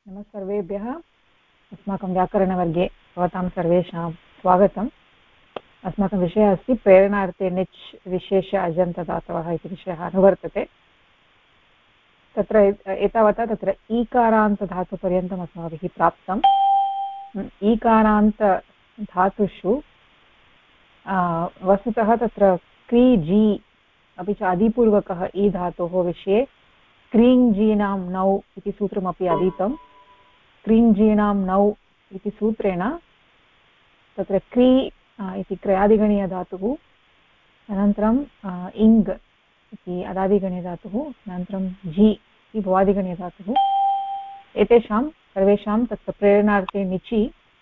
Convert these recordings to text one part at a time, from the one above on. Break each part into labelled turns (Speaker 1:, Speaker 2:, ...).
Speaker 1: नमः सर्वेभ्यः। अस्माकं व्याकरणवर्गे भवतां सर्वेषां स्वागतम्। अस्माकं विषयः अस्ति प्रेरणार्थे निच् विशेष अजन्तदातवः इति विषयः अनुवर्तते। तत्र एतावता तत्र ईकारान्तधातुपर्यन्तम् अस्माभिः प्राप्तम्। ईकारान्तधातुषु वस्तुतः तत्र क्री जी अपि च आदिपूर्वकः ई धातोः विषये क्रीञ्जीनां नौ इति सूत्रमपि अधीतम्। क्रीञ्जीनां नौ इति सूत्रेण तत्र क्री इति क्रयादिगणीयधातुः, अनन्तरम् इङ् इति अदादिगणीयधातुः, अनन्तरं जी इति भुवादिगणीयधातुः, एतेषां सर्वेषां तत्र प्रेरणार्थे निचि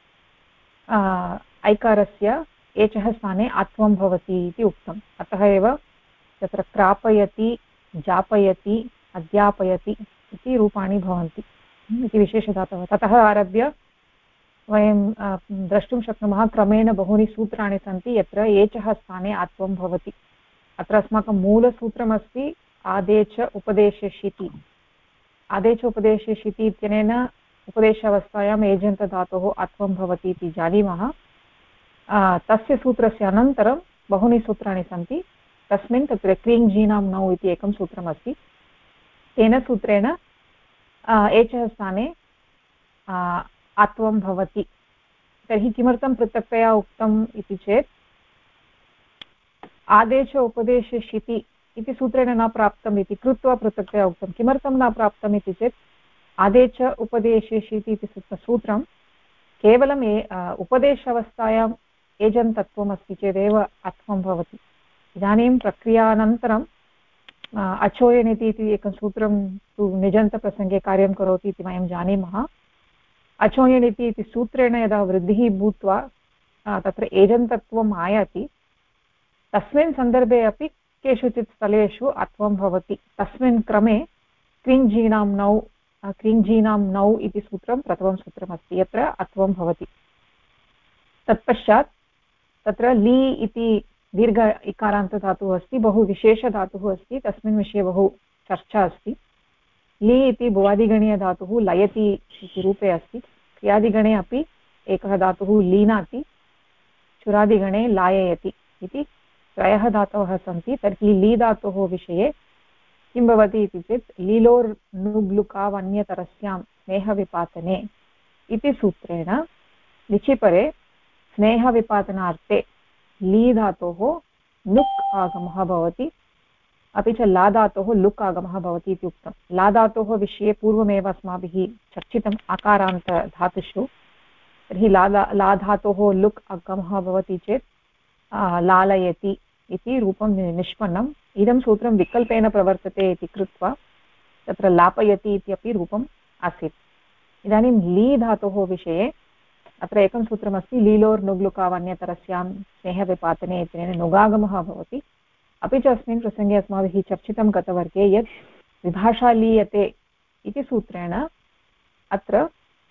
Speaker 1: ऐकारस्य एचः स्थाने आत्वं भवति इति उक्तम्। अतः एव तत्र प्रापयति, जापयति, अध्यापयति इति रूपाणि भवन्ति इति विशेषधातवः। ततः आरभ्य वयं द्रष्टुं शक्नुमः क्रमेण बहूनि सूत्राणि सन्ति यत्र एचः स्थाने आत्वं भवति। अत्र अस्माकं मूलसूत्रमस्ति आदेच उपदेशशिति। आदेच उपदेशशिति इत्यनेन उपदेशावस्थायाम् एजन्तधातोः आत्वं भवति इति जानीमः। तस्य सूत्रस्य अनन्तरं बहूनि सूत्राणि सन्ति। तस्मिन् तत्र क्रीञ्जीनां नौ इति एकं सूत्रमस्ति। तेन सूत्रेण एचः स्थाने आत्वं भवति। तर्हि किमर्थं पृथक्तया उक्तम् इति चेत् आदेश उपदेशशिति इति सूत्रेण न प्राप्तम् इति कृत्वा पृथक्तया उक्तं। किमर्थं न प्राप्तम् इति चेत् आदेश उपदेशशिति इति सूत्रं केवलं उपदेशावस्थायाम् एजन्तत्वम् अस्ति चेदेव आत्वं भवति। इदानीं प्रक्रियानन्तरं अचोयनिति इति एकं सूत्रं तु निजन्तप्रसङ्गे कार्यं करोति इति वयं जानीमः। अचोयनिति इति सूत्रेण यदा वृद्धिः भूत्वा तत्र एजन्तत्वम् आयाति, तस्मिन् सन्दर्भे अपि केषुचित् स्थलेषु आत्वं भवति। तस्मिन् क्रमे क्रीञ्जीनां नौ इति सूत्रं प्रथमं सूत्रमस्ति यत्र आत्वं भवति। तत्पश्चात् तत्र ली इति दीर्घ इकारान्तधातुः अस्ति, बहु विशेषधातुः अस्ति, तस्मिन् विषये बहु चर्चा अस्ति। ली इति भुवादिगणीयधातुः लयति इति रूपे अस्ति। क्रियादिगणे अपि एकः धातुः लीनाति, चुरादिगणे लाययति इति त्रयः धातवः सन्ति। तर्हि ली धातोः विषये किं भवति इति चेत् लीलोर्नुग्लुकावन्यतरस्यां स्नेहविपातने इति सूत्रेण लिचिपरे स्नेहविपातनार्थे ली धातोः लुक् आगमः भवति, अपि च ला धातोः लुक् आगमः भवति इति उक्तं। ला धातोः विषये पूर्वमेव अस्माभिः चर्चितम् आकारान्तधातुषु। तर्हि ला धातोः लुक् आगमः भवति चेत् लालयति इति रूपं निष्पन्नम्। इदं सूत्रं विकल्पेन प्रवर्तते इति कृत्वा तत्र लापयति इत्यपि रूपम् आसीत्। इदानीं ली धातोः विषये अत्र एकं सूत्रमस्ति, लीलोर्नुग्लुकावन्यतरस्यां स्नेहविपातने इत्यनेन नुगागमः भवति। अपि च अस्मिन् प्रसङ्गे अस्माभिः चर्चितं गतवर्गे यत् विभाषा लीयते इति सूत्रेण अत्र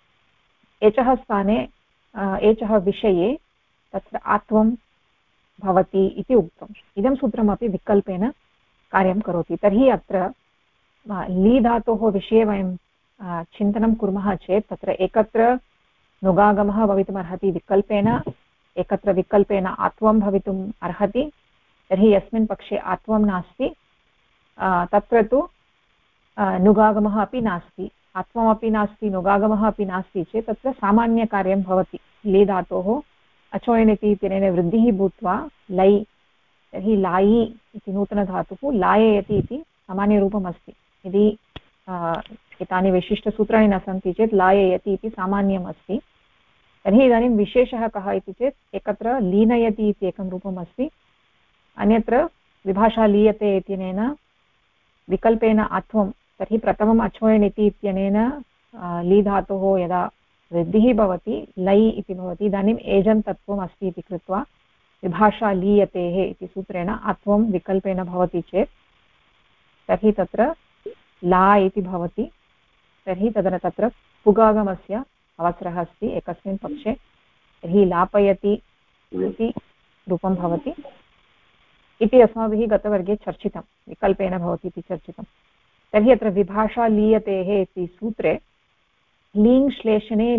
Speaker 1: एचः स्थाने एचः विषये तत्र आत्वं भवति इति उक्तम्। इदं सूत्रमपि विकल्पेन कार्यं करोति। तर्हि अत्र ली धातोः विषये वयं चिन्तनं कुर्मः चेत् तत्र एकत्र नुगागमः भवितुमर्हति विकल्पेन, एकत्र विकल्पेन आत्वं भवितुम् अर्हति। तर्हि यस्मिन् पक्षे आत्वं नास्ति तत्र तु नुगागमः अपि नास्ति, आत्वमपि नास्ति, नुगागमः अपि नास्ति चेत् तत्र सामान्यकार्यं भवति। ली धातोः अचोयनिति इत्यनेन वृद्धिः भूत्वा लै, तर्हि लायि इति नूतनधातुः लाययति इति सामान्यरूपम् अस्ति। यदि एतानि विशिष्टसूत्राणि न सन्ति चेत् लाययति इति सामान्यम् अस्ति। तर्हि इदानीं विशेषः कः इति चेत् एकत्र लीनयति इति एकं रूपम् अस्ति, अन्यत्र विभाषा लीयते इत्यनेन विकल्पेन आत्वं। तर्हि प्रथमम् अचोयनिति इत्यनेन ली धातोः यदा वृद्धिः भवति लै इति भवति, इदानीम् एजन्तत्वम् अस्ति इति कृत्वा विभाषा लीयतेः इति सूत्रेण आत्वं विकल्पेन भवति चेत् तर्हि तत्र ला इति भवति। तर्हि तत्र पुगागमस्य अवसरः अस्ति एकस्मिन् पक्षे। तर्हि लापयति इति रूपं भवति इति अस्माभिः गतवर्गे चर्चितं, विकल्पेन भवति इति चर्चितं। तर्हि अत्र विभाषा लीयतेः इति सूत्रे लीङ् श्लेषणे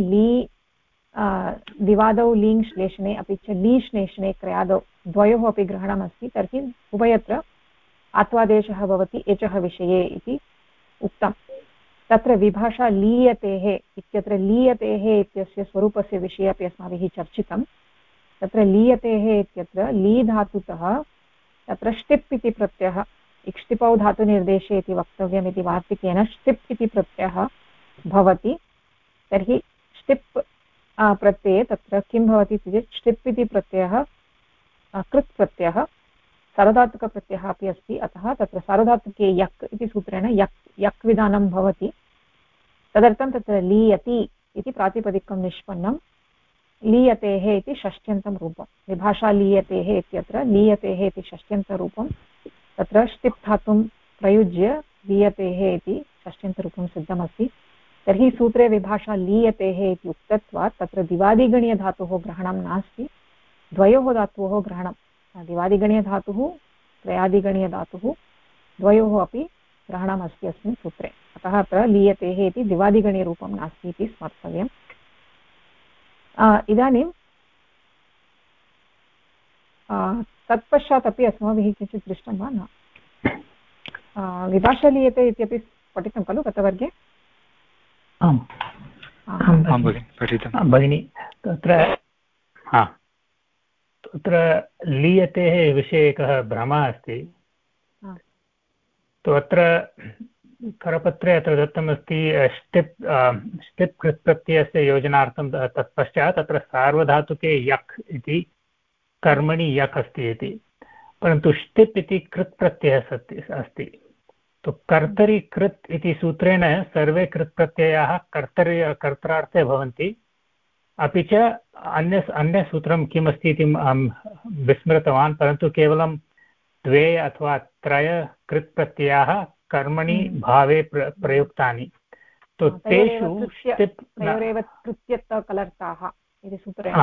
Speaker 1: दिवादौ लीङ् श्लेषणे अपि च ली श्लेषणे क्रयादौ द्वयोः अपि ग्रहणमस्ति तर्हि उभयत्र आत्वादेशः भवति एचः विषये इति उक्तं। तत्र विभाषा लीयतेः इत्यत्र लीयतेः इत्यस्य स्वरूपस्य विषये अपि अस्माभिः चर्चितं। तत्र लीयतेः इत्यत्र ली धातुतः तत्र ष्टिप् इति प्रत्ययः इक्ष्टिपौ धातुनिर्देशे इति वक्तव्यम् इति वार्तिकेन ष्टिप् इति प्रत्ययः भवति। तर्हि ष्टिप् प्रत्यये तत्र किं भवति इति चेत् ष्टिप् इति प्रत्ययः कृत् प्रत्ययः सार्वधातुकप्रत्ययः अपि अस्ति। अतः तत्र सार्वधातुके यक् इति सूत्रेण यक् विधानं भवति। तदर्थं तत्र लीयति इति प्रातिपदिकं निष्पन्नं। लीयतेः इति षष्ट्यन्तं रूपं विभाषा लीयतेः इत्यत्र लीयतेः इति षष्ट्यन्तरूपं तत्र ष्टिप् धातुं प्रयुज्य लीयतेः इति षष्ट्यन्तरूपं सिद्धमस्ति। तर्हि सूत्रे विभाषा लीयतेः इति उक्तत्वात् तत्र दिवादिगणीयधातोः ग्रहणं नास्ति, द्वयोः धातोः ग्रहणं। दिवादिगणीयधातुः त्रयादिगणीयधातुः द्वयोः अपि ग्रहणमस्ति अस्मिन् सूत्रे। अतः अत्र लीयतेः इति दिवादिगणीयरूपं नास्ति इति स्मर्तव्यम्। इदानीं तत्पश्चात् अपि अस्माभिः किञ्चित् दृष्टं वा न? विभाषा लीयते इत्यपि पठितं खलु गतवर्गे?
Speaker 2: आम् भगिनि। तत्र लीयतेः विषये एकः भ्रमः अस्ति। अत्र करपत्रे अत्र दत्तमस्ति ष्टिप् कृत्प्रत्ययस्य योजनार्थं तत्पश्चात् तत्र सार्वधातुके यक् इति कर्मणि यक् अस्ति इति, परन्तु ष्टिप् इति कृत्प्रत्ययः अस्ति। तो कर्तरि कृत् इति सूत्रेण सर्वे कृत्प्रत्ययाः कर्त्रार्थे भवन्ति। अपि च अन्यसूत्रं किमस्ति इति विस्मृतवान्, परन्तु केवलं द्वे अथवा त्रय कृत्प्रत्ययाः कर्मणि भावे प्रयुक्तानि। तो तेषु कृत्यतकलर्ताः इति सूत्रेण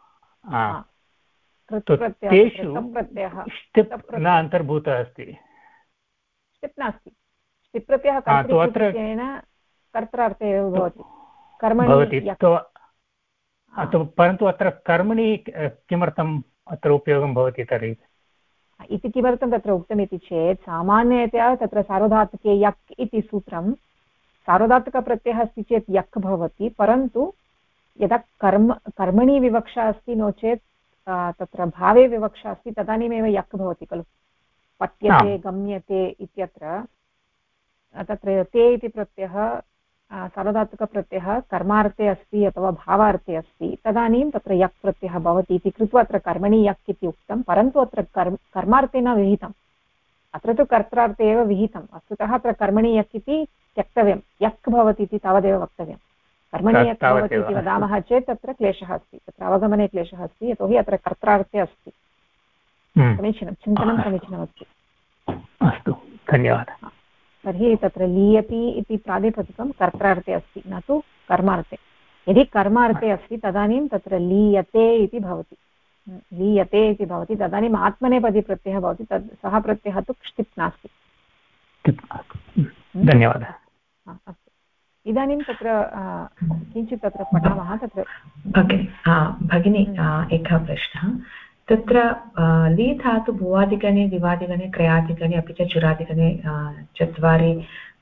Speaker 2: तेषु ष्टिप् न अन्तर्भूतः अस्ति।
Speaker 1: ष्टिप् नास्ति, ष्टिप् प्रत्ययः कर्तृप्रत्ययेन कर्त्रार्थे एव भवति कर्मणि।
Speaker 2: परन्तु अत्र कर्मणि किमर्थम् अत्र उपयोगं भवति तर्हि
Speaker 1: इति किमर्थं तत्र उक्तमिति चेत् सामान्यतया तत्र सार्वधातुके यक् इति सूत्रं सार्वधातुकप्रत्ययः अस्ति चेत् यक् भवति, परन्तु यदा कर्मणि विवक्षा अस्ति नो चेत् तत्र भावे विवक्षा अस्ति तदानीमेव यक् भवति खलु। पठ्यते गम्यते इत्यत्र तत्र ते इति प्रत्ययः सार्वधातुकप्रत्ययः कर्मार्थे अस्ति अथवा भावार्थे अस्ति तदानीं तत्र यक् प्रत्ययः भवति इति कृत्वा अत्र कर्मणि यक् इति उक्तं। परन्तु अत्र कर्मार्थे न विहितम्, अत्र तु कर्त्रार्थे एव विहितम्। वस्तुतः अत्र कर्मणि यक् इति त्यक्तव्यं, यक् भवति इति तावदेव वक्तव्यं। कर्मणि यक् भवति इति वदामः चेत् तत्र क्लेशः अस्ति, तत्र अवगमने क्लेशः अस्ति, यतोहि अत्र कर्त्रार्थे अस्ति। समीचीनं, चिन्तनं समीचीनमस्ति।
Speaker 2: अस्तु, धन्यवादः।
Speaker 1: तर्हि तत्र लीयति इति प्रातिपदिकं कर्त्रार्थे अस्ति, न तु कर्मार्थे। यदि कर्मार्थे अस्ति तदानीं तत्र लीयते इति भवति, लीयते इति भवति, तदानीम् आत्मनेपदी प्रत्ययः भवति। सः प्रत्ययः तु ष्टिप् नास्ति।
Speaker 2: धन्यवादः।
Speaker 1: अस्तु, इदानीं तत्र किञ्चित् तत्र पठामः। तत्र
Speaker 3: भगिनी एकः प्रश्नः। तत्र ली धातु भुवादिगणे दिवादिगणे क्रयादिगणे अपि च चुरादिगणे चत्वारि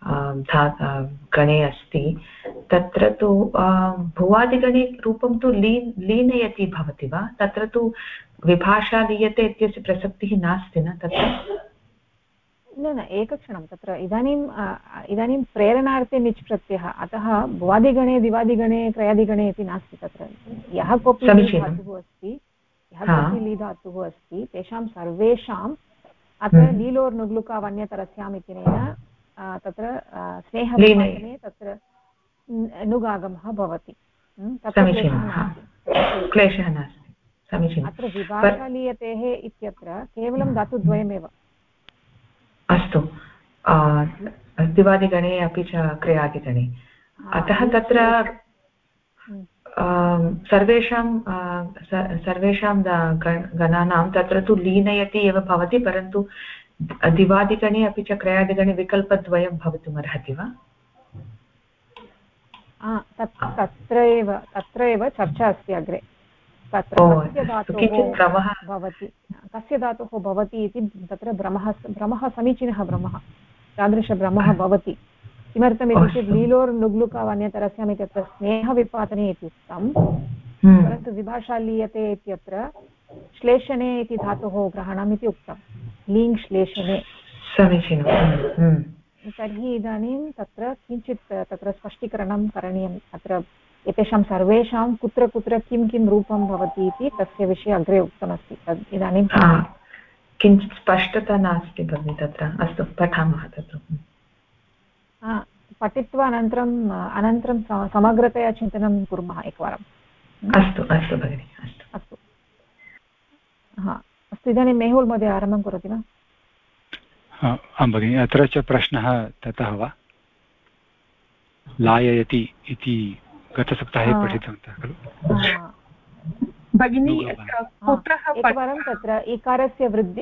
Speaker 3: गणे अस्ति। तत्र तु भुवादिगणे रूपं तु लीनयति भवति वा? तत्र तु विभाषा लीयते इत्यस्य प्रसक्तिः नास्ति न तत्र?
Speaker 1: न, एकक्षणं, तत्र इदानीं प्रेरणार्थे निच् प्रत्ययः, अतः भुवादिगणे दिवादिगणे क्रयादिगणे इति नास्ति। तत्र यः कोऽपि धातुः अस्ति, यः कोऽपि ली धातुः अस्ति, तेषां सर्वेषाम् अत्र लीलोर्नुग्लुकावन्यतरस्याम् इत्यनेन तत्र स्नेहविभाजने तत्र नुगागमः भवति।
Speaker 3: क्लेशः नास्ति, समीचीनम्।
Speaker 1: अत्र विभाषा लीयतेः इत्यत्र केवलं धातुद्वयमेव।
Speaker 3: अस्तु, दिवादिगणे अपि च क्रियादिगणे, अतः तत्र सर्वेषां गणानां तत्र तु लीनयति एव भवति, परन्तु दिवादिगणे अपि च क्रयादिगणे विकल्पद्वयं भवितुमर्हति वा?
Speaker 1: तत्र एव चर्चा अस्ति अग्रे तत्र कस्य धातोः भवति इति तत्र भ्रमः समीचीनः भ्रमः तादृशभ्रमः भवति किमर्थम् इत्युक्ते लीलोर् नुग्लुकावन्यतरस्याम् इत्यत्र स्नेहविपातने इति उक्तं परन्तु विभाषा लीयते इत्यत्र श्लेषणे इति धातोः ग्रहणम् इति उक्तं लीङ् श्लेषणे
Speaker 3: समीचीनं
Speaker 1: तर्हि इदानीं तत्र किञ्चित् तत्र स्पष्टीकरणं करणीयम् अत्र एतेषां सर्वेषां कुत्र कुत्र किं किं रूपं भवति इति तस्य विषये अग्रे उक्तमस्ति तद् इदानीं
Speaker 3: किञ्चित् स्पष्टता नास्ति भगिनि तत्र अस्तु पठामः तत्र
Speaker 1: पठित्वा अनन्तरं समग्रतया चिन्तनं कुर्मः एकवारम्
Speaker 3: अस्तु अस्तु भगिनि
Speaker 1: अस्तु अस्तु इदानीं मेहुल् महोदय आरम्भं करोति वा
Speaker 4: आं भगिनि अत्र च प्रश्नः ततः वा लाययति इति गतसप्ताहे पठितवन्तः खलु
Speaker 5: भगिनी
Speaker 1: एकवारं तत्र इकारस्य वृद्धि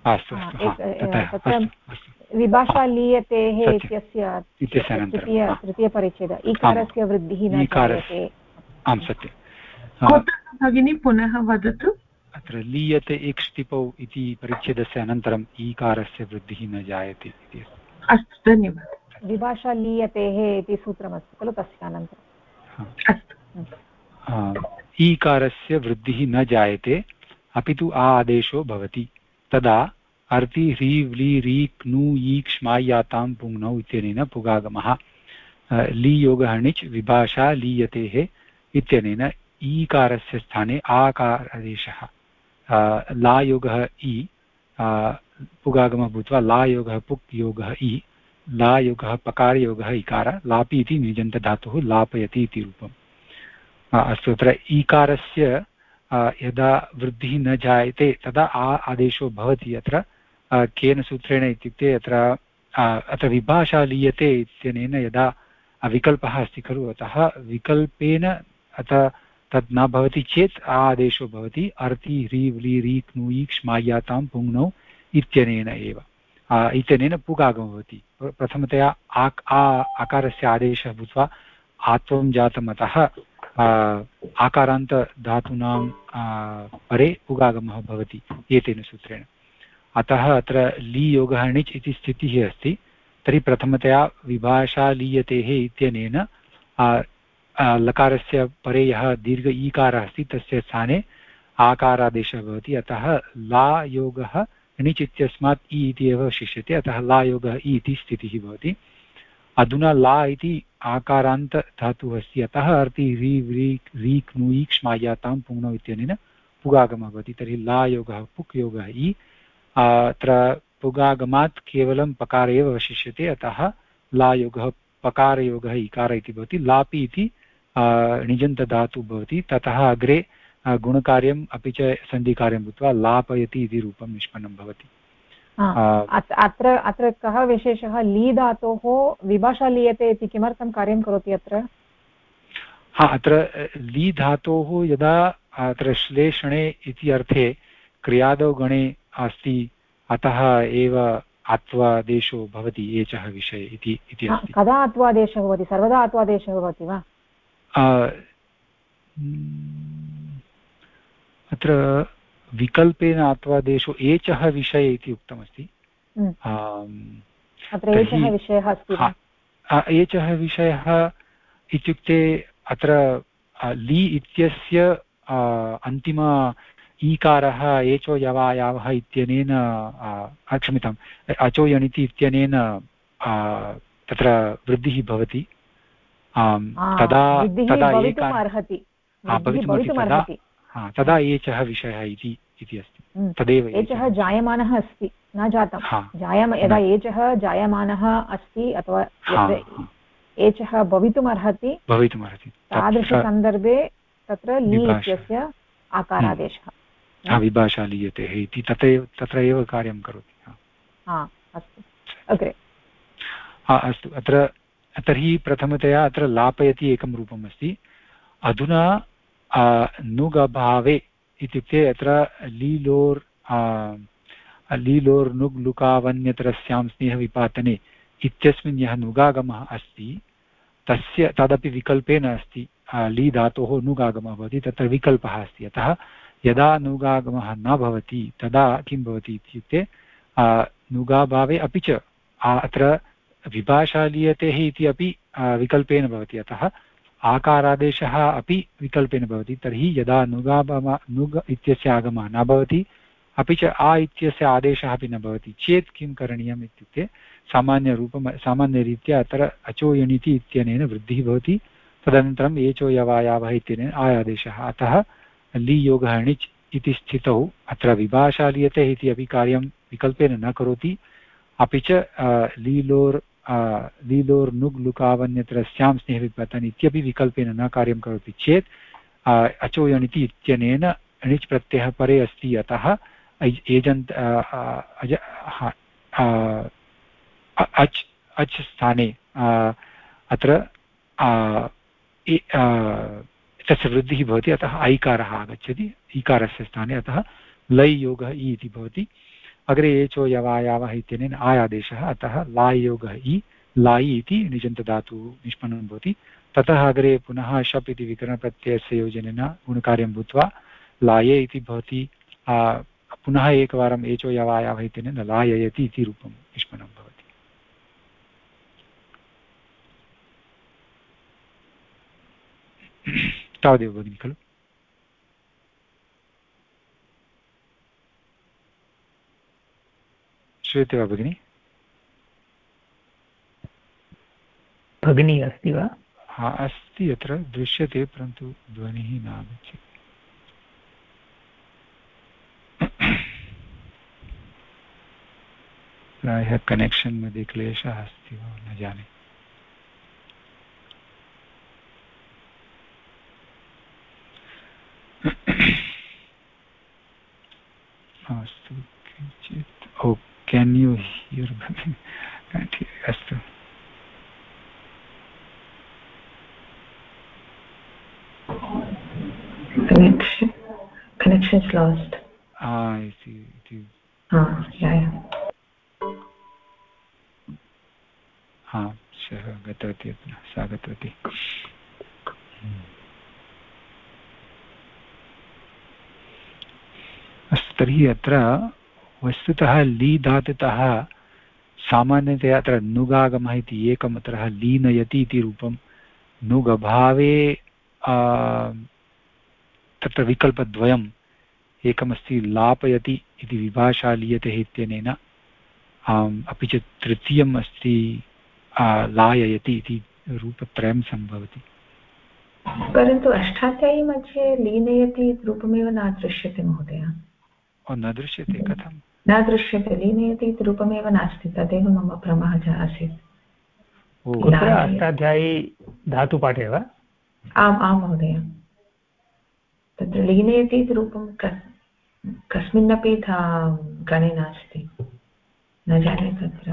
Speaker 4: तत्र
Speaker 1: विभाषा लीयतेः इत्यस्य तृतीयपरिच्छेद इकारस्य वृद्धिः न जायते
Speaker 4: आं सत्यं
Speaker 5: भगिनी पुनः वदतु
Speaker 4: अत्र लीयते एक्ष्टिपौ इति परिच्छेदस्य अनन्तरम् ईकारस्य वृद्धिः न जायते इति
Speaker 5: अस्तु धन्यवादः
Speaker 1: विभाषा लीयतेः इति सूत्रमस्ति खलु तस्य अनन्तरम्
Speaker 4: ईकारस्य वृद्धिः न जायते अपि तु आदेशो भवति तदा अर्ति ह्रीव् ली रीक् नु ईक् श्माय्यातां पुङ्नौ इत्यनेन पुगागमः लीयोगः णिच् विभाषा लीयतेः इत्यनेन ईकारस्य स्थाने आकारादेशः लायोगः इ पुगागमः भूत्वा लायोगः पुक् योगः इ लायोगः पकारयोगः इकार लापि इति निजन्तधातुः लापयति इति रूपम् अस्तु अत्र ईकारस्य यदा वृद्धिः न जायते तदा आदेशो भवति अत्र केन सूत्रेण इत्युक्ते अत्र विभाषा लीयते इत्यनेन यदा विकल्पः अस्ति खलु अतः विकल्पेन अतः तद् न भवति चेत् आदेशो भवति अर्ति ह्रीव् ली रीक् नु ईक् श्माय्यातां पुङ्नौ इत्यनेन एव इत्यनेन पुगागमः भवति प्रथमतया आकारस्य आदेशः भूत्वा आत्वं जातम् अतः आकारान्तधातूनां परे पुगागमः भवति एतेन सूत्रेण अतः अत्र लीयोगः णिच् इति स्थितिः अस्ति तर्हि प्रथमतया विभाषा लीयतेः इत्यनेन लकारस्य परे यः दीर्घ ईकारः अस्ति तस्य स्थाने आकारादेशः भवति अतः ला योगः णिच् इत्यस्मात् इ इति एव शिष्यते अतः ला योगः इ इति स्थितिः भवति अधुना ला इति आकारान्तधातुः अस्ति अतः अर्ति रीक् नु ईक् श्माय्यातां पुङ्नौ इत्यनेन पुगागमः भवति तर्हि ला योगः पुक् योगः इ अत्र पुगागमात् केवलं पकार एव अवशिष्यते अतः ला योगः पकारयोगः इकार इति भवति लापि इति णिजन्तधातुः भवति ततः अग्रे गुणकार्यम् अपि च सन्धिकार्यं भूत्वा लापयति इति रूपं निष्पन्नं भवति
Speaker 1: अत्र कः विशेषः ली धातोः विभाषा लीयते इति किमर्थं कार्यं करोति अत्र
Speaker 4: अत्र ली धातोः यदा अत्र श्लेषणे इति अर्थे क्रियादौ गणे अस्ति अतः एव आत्वादेशो भवति एचः विषये इति अस्ति
Speaker 1: कदा आत्वादेशः भवति सर्वदा आत्वादेशः भवति वा
Speaker 4: अत्र विकल्पेन आत्वादेशो एचः विषये इति उक्तमस्ति
Speaker 1: अत्र एचः विषयः अस्ति वा
Speaker 4: एचः विषयः इत्युक्ते अत्र ली इत्यस्य अन्तिम ईकारः एचो यवायावः इत्यनेन क्षम्यताम् अचो यणिति इत्यनेन तत्र वृद्धिः भवति तदा तदा एचः विषयः इति अस्ति तदेव
Speaker 1: एचः जायमानः अस्ति न जातं यदा एचः जायमानः अस्ति अथवा एचः भवितुमर्हति तादृशसन्दर्भे तत्र ली इत्यस्य आकारादेशः
Speaker 4: विभाषा लीयते इति तत्र एव कार्यं करोति
Speaker 1: अस्तु अग्रे
Speaker 4: अस्तु अत्र तर्हि प्रथमतया अत्र लापयति एकं रूपम् अस्ति अधुना नुग् अभावे इत्युक्ते अत्र लीलोर् नुग् लुकावन्यतरस्यां स्नेहविपातने इत्यस्मिन् यः नुगागमः अस्ति तस्य तदपि विकल्पेन अस्ति ली धातोः नुगागमः भवति तत्र विकल्पः अस्ति अतः यदा नुगागमः न भवति तदा किं भवति इत्युक्ते नुगाभावे अपि च अत्र विभाषालीयतेः इति अपि विकल्पेन भवति अतः आकारादेशः अपि विकल्पेन भवति तर्हि यदा नुग इत्यस्य आगमः न भवति अपि च आ इत्यस्य आदेशः अपि न भवति चेत् किं करणीयम् इत्युक्ते सामान्यरीत्या अत्र अचो यणिति इत्यनेन वृद्धिः भवति तदनन्तरम् एचो यवायावः इत्यनेन आयादेशः अतः लीयोगः णिच् इति स्थितौ अत्र विभाषालीयते इति अपि कार्यं विकल्पेन न करोति अपि च लीलोर् नुग् लुकावन्यत्र स्यां स्नेहविपतन् इत्यपि विकल्पेन न कार्यं करोति चेत् अचो यणिति इत्यनेन णिच् प्रत्ययः परे अस्ति अतः एजन्त् अच् स्थाने अत्र तस्य वृद्धिः भवति अतः ऐकारः आगच्छति ईकारस्य स्थाने अतः लै योगः इ इति भवति अग्रे एचो यवायावः इत्यनेन आयादेशः अतः लाय् योगः इ लायि इति निजन्तधातुः निष्पन्नं भवति ततः अग्रे पुनः शप् इति विकरणप्रत्ययस्य योजनेन गुणकार्यं भूत्वा लाये इति भवति पुनः एकवारम् एचो यवायावः इत्यनेन लाययति इति रूपं निष्पन्नं भवति तावदेव भगिनि खलु श्रूयते वा भगिनि
Speaker 2: भगिनी अस्ति वा
Speaker 4: हा अस्ति अत्र दृश्यते परन्तु ध्वनिः न आगच्छति प्रायः कनेक्षन् मध्ये क्लेशः अस्ति वा न जाने अस्तु किञ्चित् ओ केन् यू हियर् अस्तु
Speaker 3: connection is lost
Speaker 4: I see it is
Speaker 3: yeah
Speaker 4: सः गतवती सा गतवती अस्तु तर्हि अत्र वस्तुतः ली धातुतः सामान्यतया अत्र नुगागमः इति एकम् अत्र लीनयति इति रूपं नुगभावे तत्र विकल्पद्वयम् एकमस्ति लापयति इति विभाषा लीयते इत्यनेन अपि च तृतीयम् अस्ति लाययति इति रूपत्रयं सम्भवति
Speaker 3: परन्तु अष्टाध्यायी मध्ये लीनयति रूपमेव न दृश्यते महोदय
Speaker 4: न दृश्यते कथं
Speaker 3: न दृश्यते लीनयति इति रूपमेव नास्ति तदेव मम भ्रमः आसीत्
Speaker 2: कुत्र अष्टाध्यायी धातुपाठे वा
Speaker 3: आम् आं महोदय तत्र लीनयति इति रूपं कस्मिन्नपि गणे नास्ति न जाने तत्र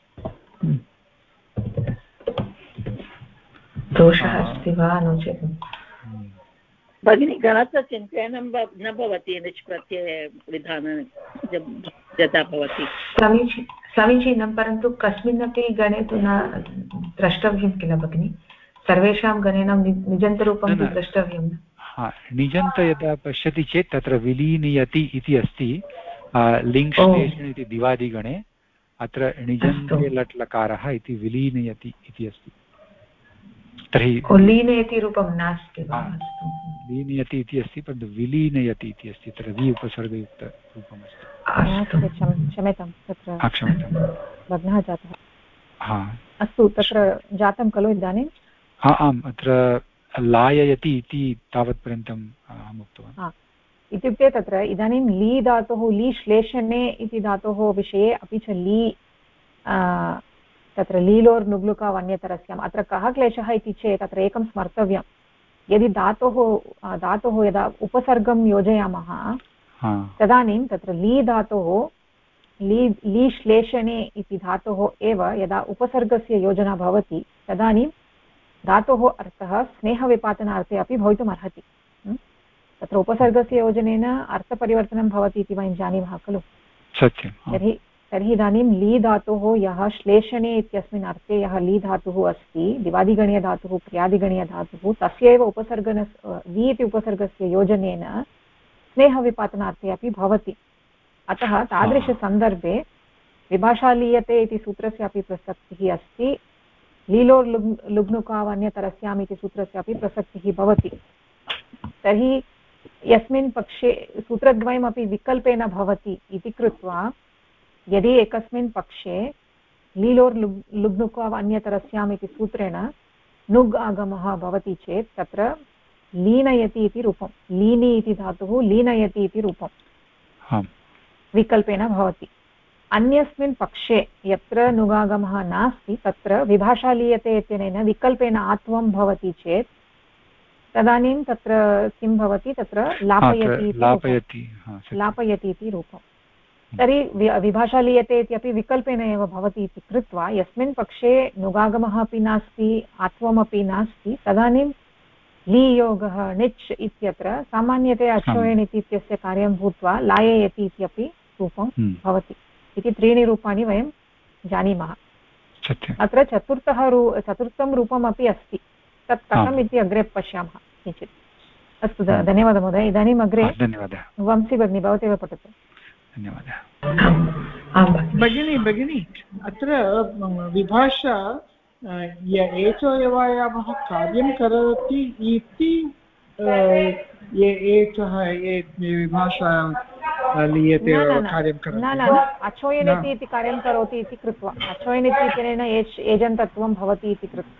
Speaker 3: दोषः अस्ति वा नो चेत्
Speaker 6: भगिनी गणतचिन्तनं न भवति निच् प्रत्ययविधानं यदा भवति
Speaker 3: समीचीनं परन्तु कस्मिन्नपि गणे तु न द्रष्टव्यं किल भगिनि सर्वेषां गणेनां निजन्तरूपं तु द्रष्टव्यं
Speaker 4: निजन्त यदा पश्यति चेत् तत्र विलीनयति इति अस्ति लिङ्क् इति दिवादिगणे अत्र निजन्ते लट् लकारः इति विलीनयति इति अस्ति तर्हि
Speaker 3: लीनयति रूपं नास्ति
Speaker 4: लीनयति इति अस्ति परन्तु विलीनयति इति अस्ति तत्र वि उपसर्गयुक्तरूपमस्ति
Speaker 1: क्षम्यतां तत्र भग्नः जातः
Speaker 4: अस्तु
Speaker 1: तत्र जातं खलु इदानीं
Speaker 4: आम् अत्र लाययति इति तावत्पर्यन्तम् अहम् उक्तवान्
Speaker 1: इत्युक्ते तत्र इदानीं ली धातुः ली श्लेषणे इति धातोः विषये अपि च ली तत्र लीलोर् नुग्लुका वन्यतरस्याम् अत्र कः क्लेशः इति चेत् अत्र एकं स्मर्तव्यं यदि धातोः यदा उपसर्गं योजयामः तदानीं तत्र ली धातोः ली श्लेषणे इति धातोः एव यदा उपसर्गस्य योजना भवति तदानीं धातोः अर्थः स्नेहविपातनार्थे अपि भवितुम् अर्हति तत्र उपसर्गस्य योजनेन अर्थपरिवर्तनं भवति इति वयं जानीमः खलु
Speaker 4: सत्यं
Speaker 1: तर्हि तर्हि इदानीं ली धातोः यः श्लेषणे इत्यस्मिन् अर्थे यः ली धातुः अस्ति दिवादिगणीयधातुः क्रियादिगणीयधातुः तस्यैव उपसर्गन वि इति उपसर्गस्य योजनेन स्नेहविपातनार्थे अपि भवति। अतः तादृशसन्दर्भे विभाषालीयते इति सूत्रस्यापि प्रसक्तिः अस्ति, लीलोर् लुग्नुकावन्यतरस्याम् इति सूत्रस्यापि प्रसक्तिः भवति। तर्हि यस्मिन् पक्षे सूत्रद्वयमपि विकल्पेन भवति इति कृत्वा यदि एकस्मिन् पक्षे लीलोर् लुग्नुकावन्यतरस्याम् इति सूत्रेण नुग् आगमः भवति चेत् तत्र लीनयति इति रूपं, लीनि इति धातुः लीनयति इति रूपं विकल्पेन भवति। अन्यस्मिन् पक्षे यत्र नुगागमः नास्ति तत्र विभाषालीयते इत्यनेन विकल्पेन आत्वं भवति चेत् तदानीं तत्र किं भवति, तत्र लापयति इति रूपं। तर्हि विभाषालीयते इत्यपि विकल्पेन एव भवति इति कृत्वा यस्मिन् पक्षे नुगागमः अपि नास्ति आत्वमपि नास्ति तदानीं लीयोगः णिच् इत्यत्र सामान्यतया अचोयन् इत्यस्य कार्यं भूत्वा लाययति इत्यपि रूपं भवति इति त्रीणि रूपाणि वयं जानीमः। अत्र चतुर्थं रूपमपि अस्ति, तत् कथम् इति अग्रे पश्यामः किञ्चित्। अस्तु, धन्यवादः महोदय। इदानीम् अग्रे वंशी भगिनी भवती एव पठतु।
Speaker 7: धन्यवादः। भगिनी अत्र विभाषा एचोयवायामः कार्यं करोति इति विभाषा लीयते कार्यं करोति
Speaker 1: न अचोयनिति इति कार्यं करोति इति कृत्वा अचोयनिति इत्यनेन एजन्तत्वं भवति इति कृत्वा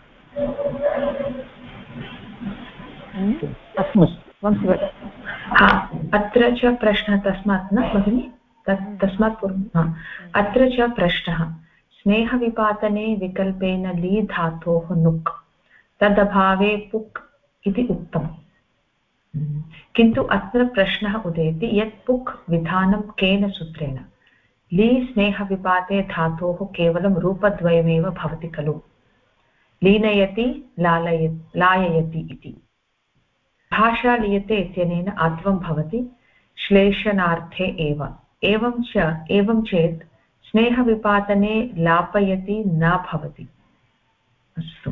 Speaker 3: अत्र च प्रश्नः तस्मात् न भगिनि तस्मात् पूर्वं अत्र च प्रश्नः स्नेहविपातने विकल्पेन ली धातोः नुक् तदभावे पुक् इति उक्तम्, किन्तु अत्र प्रश्नः उदेति यत् पुक् विधानं केन सूत्रेण। ली स्नेहविपाते धातोः केवलं रूपद्वयमेव भवति खलु, लीनयति लाययति इति। भाषा लीयते इत्यनेन आत्वं भवति श्लेषणार्थे एव। एवं चेत् स्नेहविपातने लापयति न भवति। अस्तु,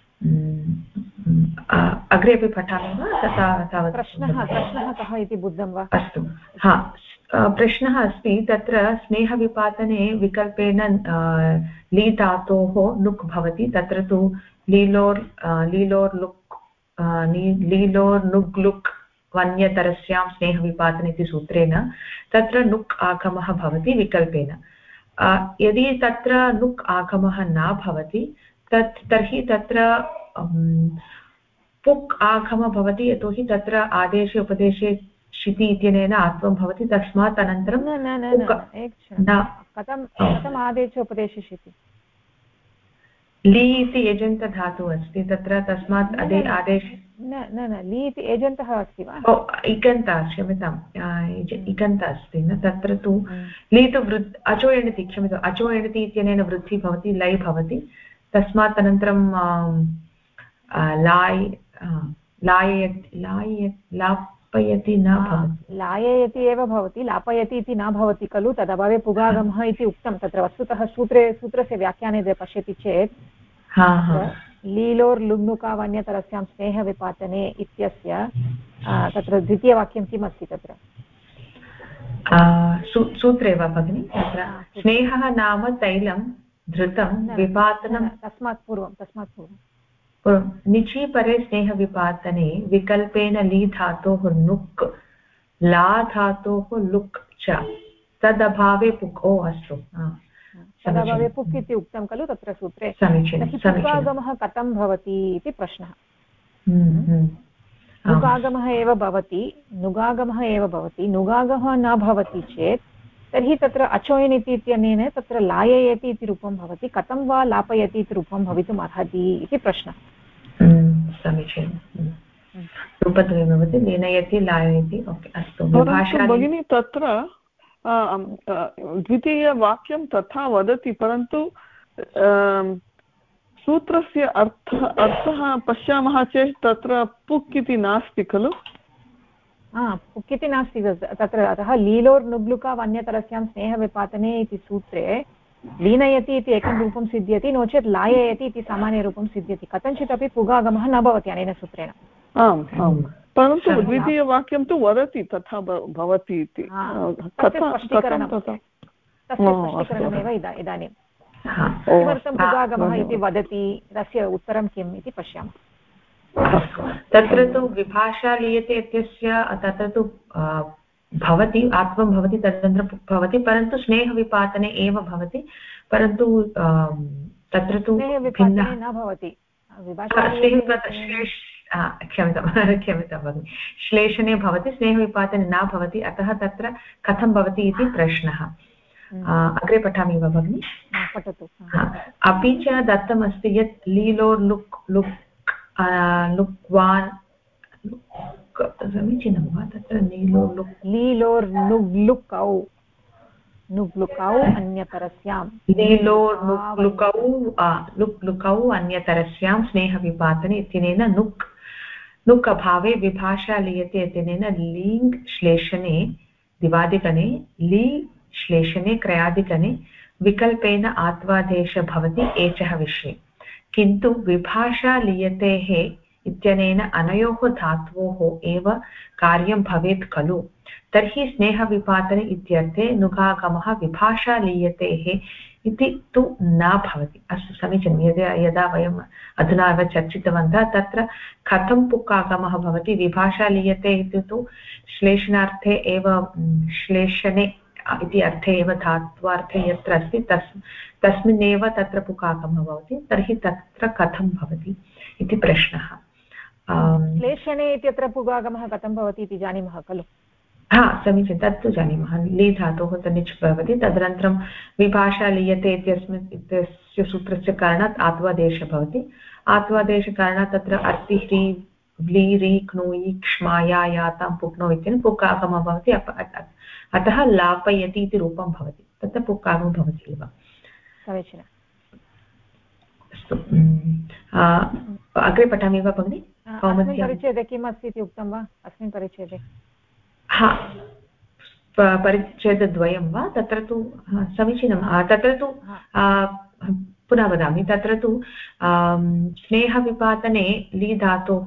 Speaker 3: अग्रे अपि पठामि वा? तथा
Speaker 1: प्रश्नः कः इति बुद्धं वा?
Speaker 3: अस्तु, प्रश्नः अस्ति तत्र स्नेहविपातने विकल्पेन ली धातोः नुक् भवति, तत्र तु लीलोर् नुग् लुक् वन्यतरस्यां स्नेहविपातन इति सूत्रेण तत्र नुक् आगमः भवति विकल्पेन। यदि तत्र नुक् आगमः न भवति तर्हि तत्र पुक् आगमः भवति, यतोहि तत्र आदेशे उपदेशे शिति इत्यनेन आत्वं भवति, तस्मात् अनन्तरं
Speaker 1: कथम् आदेशे उपदेशे शिति?
Speaker 3: ली इति एजन्तधातुः अस्ति तत्र, तस्मात् आदेश
Speaker 1: न ली इति एजन्तः अस्ति वा?
Speaker 3: इगन्ता, क्षम्यताम्, इगन्ता अस्ति न, तत्र तु ली तु अचोयणति, क्षम्यताम्, अचोयणति इत्यनेन वृद्धिः भवति, लै भवति, तस्मात् अनन्तरं लापयति न भवति,
Speaker 1: लाययति एव भवति, लापयति इति न भवति खलु, तदभावे पुगागमः इति उक्तं। तत्र वस्तुतः सूत्रस्य व्याख्याने यदि पश्यति चेत् लीलोर् लुग्नुकावन्यतरस्यां स्नेहविपातने इत्यस्य तत्र द्वितीयवाक्यं किम् अस्ति? तत्र
Speaker 3: सूत्रे वा भगिनि? तत्र स्नेहः नाम तैलं धृतं विपातनं,
Speaker 1: तस्मात् पूर्वं
Speaker 3: निचि परे स्नेहविपातने विकल्पेन ली धातोः नुक् ला धातोः लुक् च तदभावे पुक्। अस्तु,
Speaker 1: तदभावे पुक् इति उक्तं खलु तत्र सूत्रे।
Speaker 3: समीचीनं।
Speaker 1: पुकागमः कथं भवति इति प्रश्नः। नुगागमः एव भवति, नुगागमः एव भवति, नुगागमः न भवति चेत् तर्हि तत्र अचोयन् इत्यनेन तत्र लाययति इति रूपं भवति, कथं वा लापयति इति रूपं भवितुम् अर्हति इति प्रश्नः।
Speaker 3: समीचीनं, रूपद्वयं भवति, लीनयति लाययति। ओके, अस्तु।
Speaker 8: भगिनी तत्र द्वितीयवाक्यं तथा वदति, परन्तु सूत्रस्य अर्थः पश्यामः चेत् तत्र पुक् इति नास्ति खलु?
Speaker 1: पुक् इति नास्ति तत्र अतः लीलोर्नुग्लुका वन्यतरस्यां स्नेहविपातने इति सूत्रे लीनयति इति एकं रूपं सिद्ध्यति नो चेत् लाययति इति सामान्यरूपं सिद्ध्यति कथञ्चित् अपि पुगागमः न भवति अनेन सूत्रेण
Speaker 8: आम् आम् परन्तु द्वितीयवाक्यं तु वदति तथा भवति इति
Speaker 1: स्पष्टीकरणमेव इदानीं किमर्थं पुगागमः इति वदति तस्य उत्तरं किम् इति पश्यामः
Speaker 3: तत्र तु विभाषा लीयते इत्यस्य तत्र तु भवति आत्मं भवति तदनन्तरं भवति परन्तु स्नेहविपातने एव भवति परन्तु तत्र तु
Speaker 1: स्नेहविपातने न भवति
Speaker 3: क्षम्यतां भगिनि श्लेषणे भवति स्नेहविपातने न भवति अतः तत्र कथं भवति इति प्रश्नः अग्रे पठामि वा भगिनि
Speaker 1: पठतु
Speaker 3: अपि च दत्तमस्ति यत् लीलोर्लुक् लुक्वान् समीचीनं वा तत्र
Speaker 1: लीलोर्नुग्लुकौ अन्यतरस्यां
Speaker 3: लीलोर्नुग्लुकौ अन्यतरस्यां स्नेहविपातने इत्यनेन नुक् अभावे विभाषा लीयते इत्यनेन लीङ् श्लेषणे दिवादिगणे ली श्लेषणे क्रयादिगणे विकल्पेन आत्वादेश भवति एचः विषये किन्तु विभाषा लीयतेः इत्यनेन अनयोः धात्वोः एव कार्यं भवेत् खलु तर्हि स्नेहविपातने इत्यर्थे नुगागमः विभाषा लीयतेः इति तु न भवति अस्तु समीचीनं यदा वयम् अधुना एव चर्चितवन्तः तत्र कथं पुक् आगमः भवति विभाषा लीयते इति तु श्लेषणार्थे एव श्लेषणे इति अर्थे एव धात्वार्थे यत्र अस्ति तस्मिन्नेव तत्र पुक् आगमः भवति तर्हि तत्र कथं भवति इति प्रश्नः
Speaker 1: श्लेषणे इत्यत्र पुगागमः कथं भवति इति जानीमः खलु
Speaker 3: समीचीनं तत्तु जानीमः ली धातोः तनिच् भवति तदनन्तरं विभाषा लीयते इत्यस्य सूत्रस्य कारणात् आत्वादेशः भवति आत्वादेशकारणात् तत्र अर्ति ह्री व्ली री क्नोयि क्ष्माया यातां पुक्नो इत्यनेन पुक्कागमः भवति अतः लापयति इति रूपं भवति तत्र पुक्कागमः भवति एव
Speaker 1: समीचीनम्
Speaker 3: अस्तु अग्रे पठामि वा भगिनि
Speaker 1: अस्मिन् परिच्छेदे किम् अस्ति इति उक्तं वा अस्मिन् परिच्छेदे
Speaker 3: परिच्छेदद्वयं वा तत्र तु समीचीनं तत्र तु पुनः वदामि तत्र तु स्नेहविपातने ली धातोः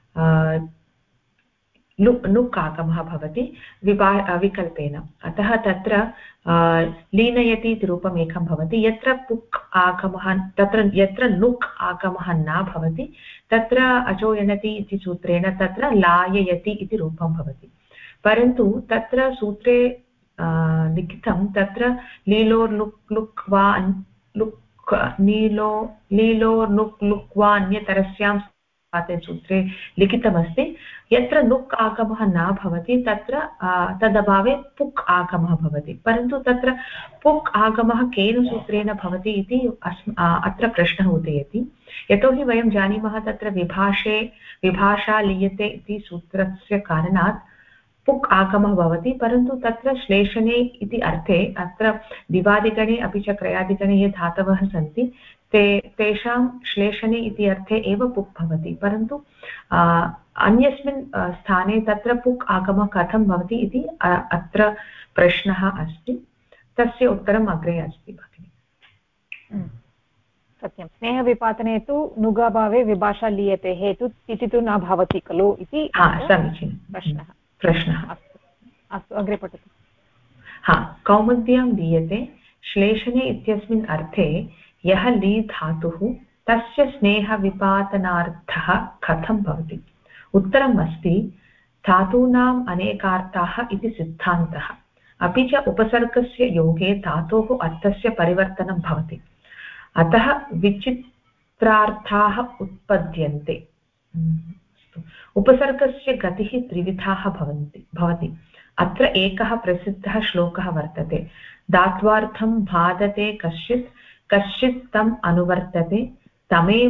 Speaker 3: नुक् आगमः भवति विकल्पेन अतः तत्र लीनयति इति रूपम् एकं भवति यत्र पुक् आगमः तत्र यत्र नुक् आगमः न भवति तत्र अचोयनति इति सूत्रेण तत्र लाययति इति रूपं भवति परन्तु तत्र सूत्रे लिखितं तत्र लीलोर्लुक् वा लुक् लीलोर्नुक् वा अन्यतरस्यां सूत्रे लिखितमस्ति यत्र नुक् आगमः न भवति तत्र तदभावे पुक् आगमः भवति परन्तु तत्र पुक् आगमः केन सूत्रेण भवति इति अत्र प्रश्नः उदयति यतोहि वयं जानीमः तत्र विभाषा लीयते इति सूत्रस्य कारणात् पुक् आगमः भवति परन्तु तत्र श्लेषणे इति अर्थे अत्र दिवादिगणे अपि च क्रयादिगणे ये धातवः सन्ति तेषां श्लेषणे इति अर्थे एव पुक् भवति परन्तु अन्यस्मिन् स्थाने तत्र पुक् आगमः कथं भवति इति अत्र प्रश्नः अस्ति तस्य उत्तरम् अग्रे अस्ति भगिनि
Speaker 1: सत्यं स्नेहविपातने तु नुगाभावे विभाषा लीयते हेतु इति तु न भवति खलु इति
Speaker 3: समीचीनं प्रश्नः
Speaker 1: अस्तु अग्रे पठतु
Speaker 3: कौमुद्यां लीयते श्लेषणे इत्यस्मिन् अर्थे यः ली धातुः तस्य स्नेहविपातनार्थः कथं भवति उत्तरम् अस्ति धातूनाम् अनेकार्थाः इति सिद्धान्तः अपि च उपसर्गस्य योगे धातोः अर्थस्य परिवर्तनं भवति अतः विचित्रार्थाः उत्पद्यन्ते उपसर्गस्य गतिः त्रिविधाः भवति अत्र एकः प्रसिद्धः श्लोकः वर्तते धात्वार्थं बाधते कश्चित् तम् अनुवर्तते तमेव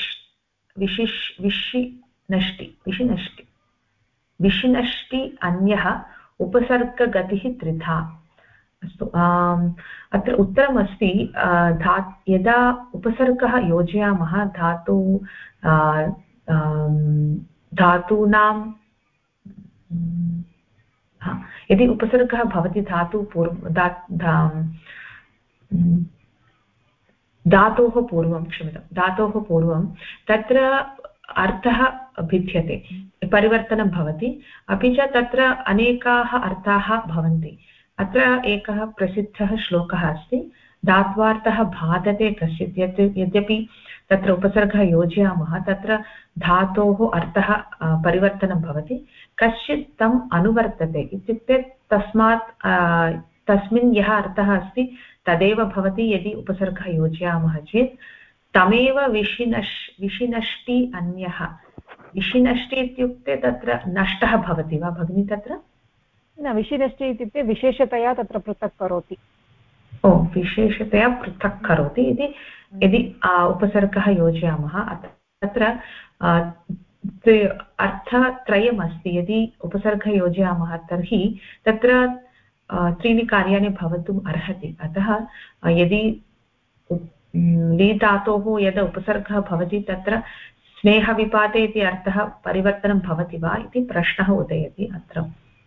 Speaker 3: विशिनष्टि अन्यः उपसर्गगतिः त्रिधा अस्तु अत्र उत्तरमस्ति यदा उपसर्गः योजयामः धातूनां यदि उपसर्गः भवति धातोः पूर्वं तत्र अर्थः भिद्यते, परिवर्तनं भवति, अपि च तत्र अनेकाः अर्थाः भवन्ति। अत्र एकः प्रसिद्धः श्लोकः अस्ति, धात्वार्थः बाधते कश्चित्। यद्यपि तत्र उपसर्गः योजयामः तत्र धातोः अर्थः परिवर्तनं भवति, कश्चित् तम् अनुवर्तते, इत्युक्ते तस्मिन् यः अर्थः अस्ति तदेव भवति। यदि उपसर्गः योजयामः चेत् तमेव विशिनष्टि अन्यः। विशिनष्टि इत्युक्ते तत्र नष्टः भवति वा भगिनी? तत्र
Speaker 1: न, विशिनष्टि इत्युक्ते विशेषतया तत्र पृथक् करोति।
Speaker 3: ओ, विशेषतया पृथक् करोति इति यदि उपसर्गः योजयामः। तत्र अर्थत्रयमस्ति। यदि उपसर्गः योजयामः तर्हि तत्र त्रीणि कार्याणि भवितुम् अर्हति। अतः यदि ली धातोः यदा उपसर्गः भवति तत्र स्नेहविपाते इति अर्थः परिवर्तनं भवति वा इति प्रश्नः उदयति अत्र।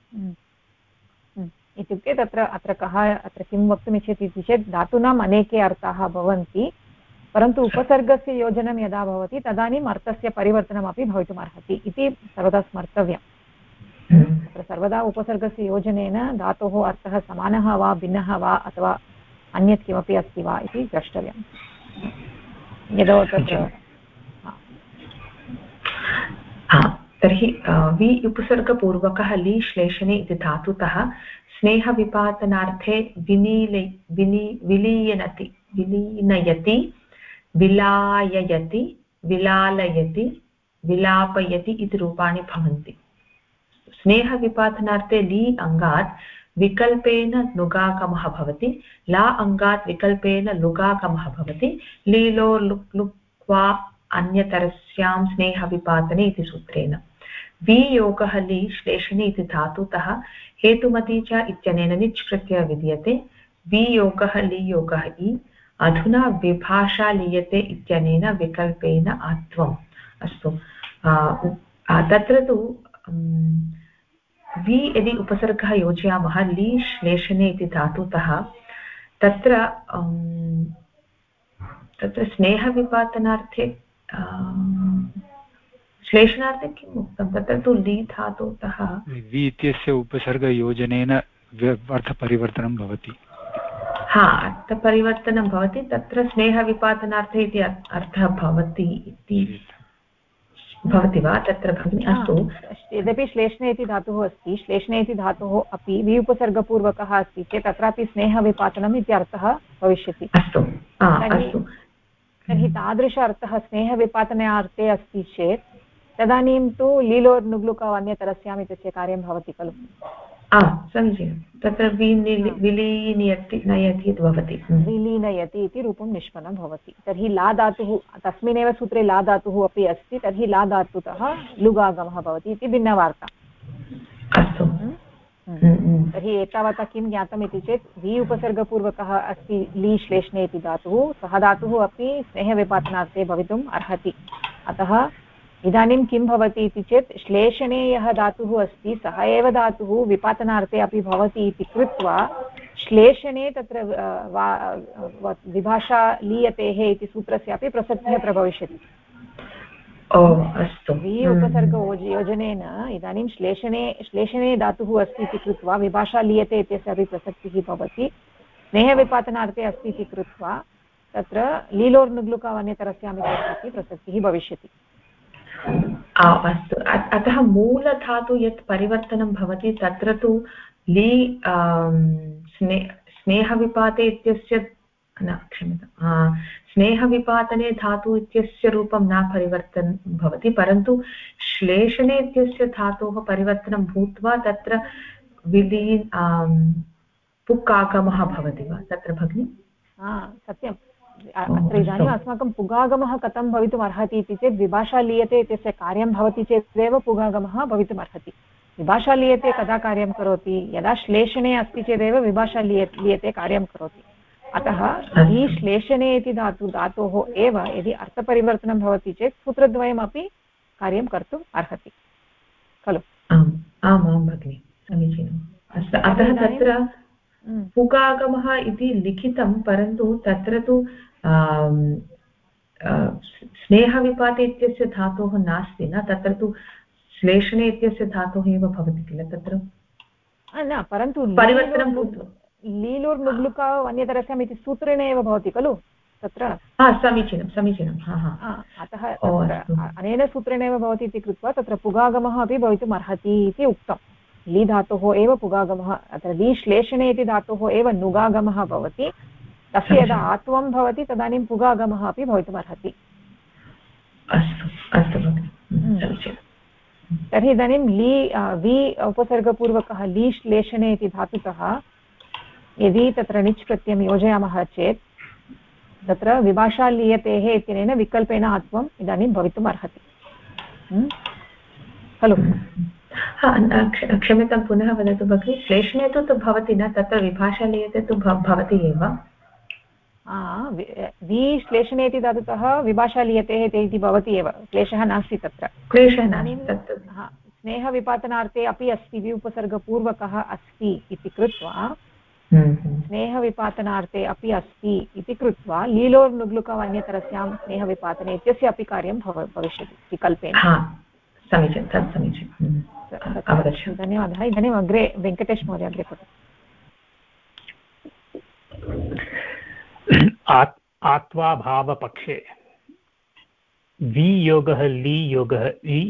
Speaker 1: इत्युक्ते अत्र किं वक्तुमिच्छति इति चेत् धातूनाम् अनेके अर्थाः भवन्ति, परन्तु उपसर्गस्य योजनं यदा भवति तदानीम् अर्थस्य परिवर्तनमपि भवितुम् अर्हति इति सर्वदा स्मर्तव्यम्। तत्र सर्वदा उपसर्गस्य योजनेन धातोः अर्थः समानः वा भिन्नः वा अथवा अन्यत् किमपि अस्ति वा इति द्रष्टव्यम्। यदा तत्र
Speaker 3: तर्हि वि उपसर्गपूर्वकः ली श्लेषणे इति धातुतः स्नेहविपातनार्थे विलीयनति, विलीनयति, विलाययति, विलालयति, विलापयति इति रूपाणि भवन्ति। स्नेहविपातनार्थे ली अङ्गात् विकल्पेन नुगागमः भवति, ला अङ्गात् विकल्पेन लुगागमः भवति, लीलो लुक्वा अन्यतरस्यां स्नेहविपातने इति सूत्रेण। वियोगः ली श्लेषणे इति धातुतः हेतुमती च इत्यनेन निच् प्रत्ययः विधीयते। वियोगः लीयोगः इ, अधुना विभाषा लीयते इत्यनेन विकल्पेन आत्वम्। अस्तु, तत्र तु वि यदि उपसर्गः योजयामः ली श्लेषणे इति धातुतः तत्र स्नेहविपातनार्थे श्लेषणार्थे किम् उक्तं? तत्र तु ली धातुतः
Speaker 4: वि इत्यस्य उपसर्गयोजनेन अर्थपरिवर्तनं भवति।
Speaker 3: अर्थपरिवर्तनं भवति। तत्र स्नेहविपातनार्थे इति अर्थः भवति इति भवति वा तत्र भगिनी? अस्तु,
Speaker 1: यद्यपि श्लेषणे इति धातुः अस्ति, श्लेषणे इति धातुः अपि वि उपसर्गपूर्वकः अस्ति चेत् तत्रापि स्नेहविपातनम् इति अर्थः भविष्यति।
Speaker 3: अस्तु, अस्तु।
Speaker 1: तर्हि तादृश अर्थः स्नेहविपातनार्थे अस्ति चेत् तदानीं तु लीलोर्नुग्लुकौ अन्यतरस्याम् इत्यस्य कार्यं भवति खलु?
Speaker 3: समीचीनं। तत्र विलीनयति नयति भवति,
Speaker 1: विलीनयति इति रूपं निष्पन्नं भवति। तर्हि ला धातुः तस्मिन्नेव सूत्रे ला धातुः अपि अस्ति, तर्हि ला धातुतः लुगागमः भवति इति भिन्नवार्ता।
Speaker 3: अस्तु,
Speaker 1: तर्हि एतावता किं ज्ञातम् इति चेत् वि उपसर्गपूर्वकः अस्ति ली श्लेषणे इति धातुः, सः धातुः अपि स्नेहविपातनार्थे भवितुम् अर्हति। अतः इदानीं किं भवति इति चेत् श्लेषणे यः धातुः अस्ति सः एव धातुः विपातनार्थे अपि भवति इति कृत्वा श्लेषणे तत्र विभाषा लीयतेः इति सूत्रस्यापि प्रसक्तिः प्रभविष्यति।
Speaker 3: अस्तु,
Speaker 1: वि उपसर्ग योजनेन इदानीं श्लेषणे धातुः अस्ति इति कृत्वा विभाषा लीयते इत्यस्यापि प्रसक्तिः भवति। स्नेहविपातनार्थे अस्ति इति कृत्वा तत्र लीलोर्नुग्लुकावन्यतरस्याम् इत्यस्यापि प्रसक्तिः भविष्यति।
Speaker 3: अस्तु, अतः मूलधातु यत् परिवर्तनं भवति तत्र तु ली स्नेहविपाते इत्यस्य क्षम्यतां, स्नेहविपातने धातु इत्यस्य रूपं न परिवर्तनं भवति, परन्तु श्लेषणे इत्यस्य धातोः परिवर्तनं भूत्वा तत्र पुक् आगमः भवति वा तत्र भगिनि?
Speaker 1: सत्यम्। अत्र इदानीम् अस्माकं पुगागमः कथं भवितुम् अर्हति इति चेत् विभाषा लीयते इत्यस्य कार्यं भवति चेदेव पुगागमः भवितुम् अर्हति। विभाषा लीयते कदा कार्यं करोति? यदा श्लेषणे अस्ति चेदेव विभाषा लीयते कार्यं करोति। अतः ई श्लेषणे इति धातोः एव यदि अर्थपरिवर्तनं भवति चेत् सूत्रद्वयमपि कार्यं कर्तुम् अर्हति खलु?
Speaker 3: आम् भगिनि, समीचीनम्। अतः तत्र पुगागमः इति लिखितं, परन्तु तत्र तु स्नेहविपाते इत्यस्य धातोः नास्ति न, तत्र तु श्लेषणे इत्यस्य धातुः एव भवति किल तत्र
Speaker 1: न, परन्तु
Speaker 3: परिवर्तनं
Speaker 1: लीलोर्नुग्लुका अन्यतरस्याम् इति सूत्रेण एव भवति खलु तत्र।
Speaker 3: समीचीनं समीचीनं।
Speaker 1: अतः अनेन सूत्रेण एव भवति इति कृत्वा तत्र पुगागमः अपि भवितुम् अर्हति इति उक्तं। ली धातोः एव पुगागमः, अत्र ली श्लेषणे इति धातोः एव नुगागमः भवति, तस्य यदा आत्वं भवति तदानीं पुगागमः अपि भवितुम् अर्हति। तर्हि इदानीं ली वि उपसर्गपूर्वकः ली श्लेषणे इति धातुतः यदि तत्र णिच् प्रत्ययं योजयामः चेत् तत्र विभाषा लीयतेः इत्यनेन विकल्पेन आत्वम् इदानीं भवितुम् अर्हति खलु।
Speaker 3: क्षम्यतां, पुनः वदतु भगिनि। श्लेषणे तु भवति न, तत्र विभाषा लीयते तु भवति एव।
Speaker 1: वि श्लेषणे इति धातुतः विभाषा लीयतेः इति भवति एव, क्लेशः नास्ति तत्र। स्नेहविपातनार्थे अपि अस्ति, वि उपसर्गपूर्वकः अस्ति इति कृत्वा स्नेहविपातनार्थे अपि अस्ति इति कृत्वा लीलोर्नुग्लुकवन्यतरस्यां स्नेहविपातने इत्यस्य अपि कार्यं भविष्यति विकल्पेन।
Speaker 3: समीचीनं, तत् समीचीनं,
Speaker 1: धन्यवादः। इदानीम् अग्रे वेङ्कटेश महोदय अग्रे करोतु।
Speaker 2: आत्वाभावपक्षे वियोगः लीयोगः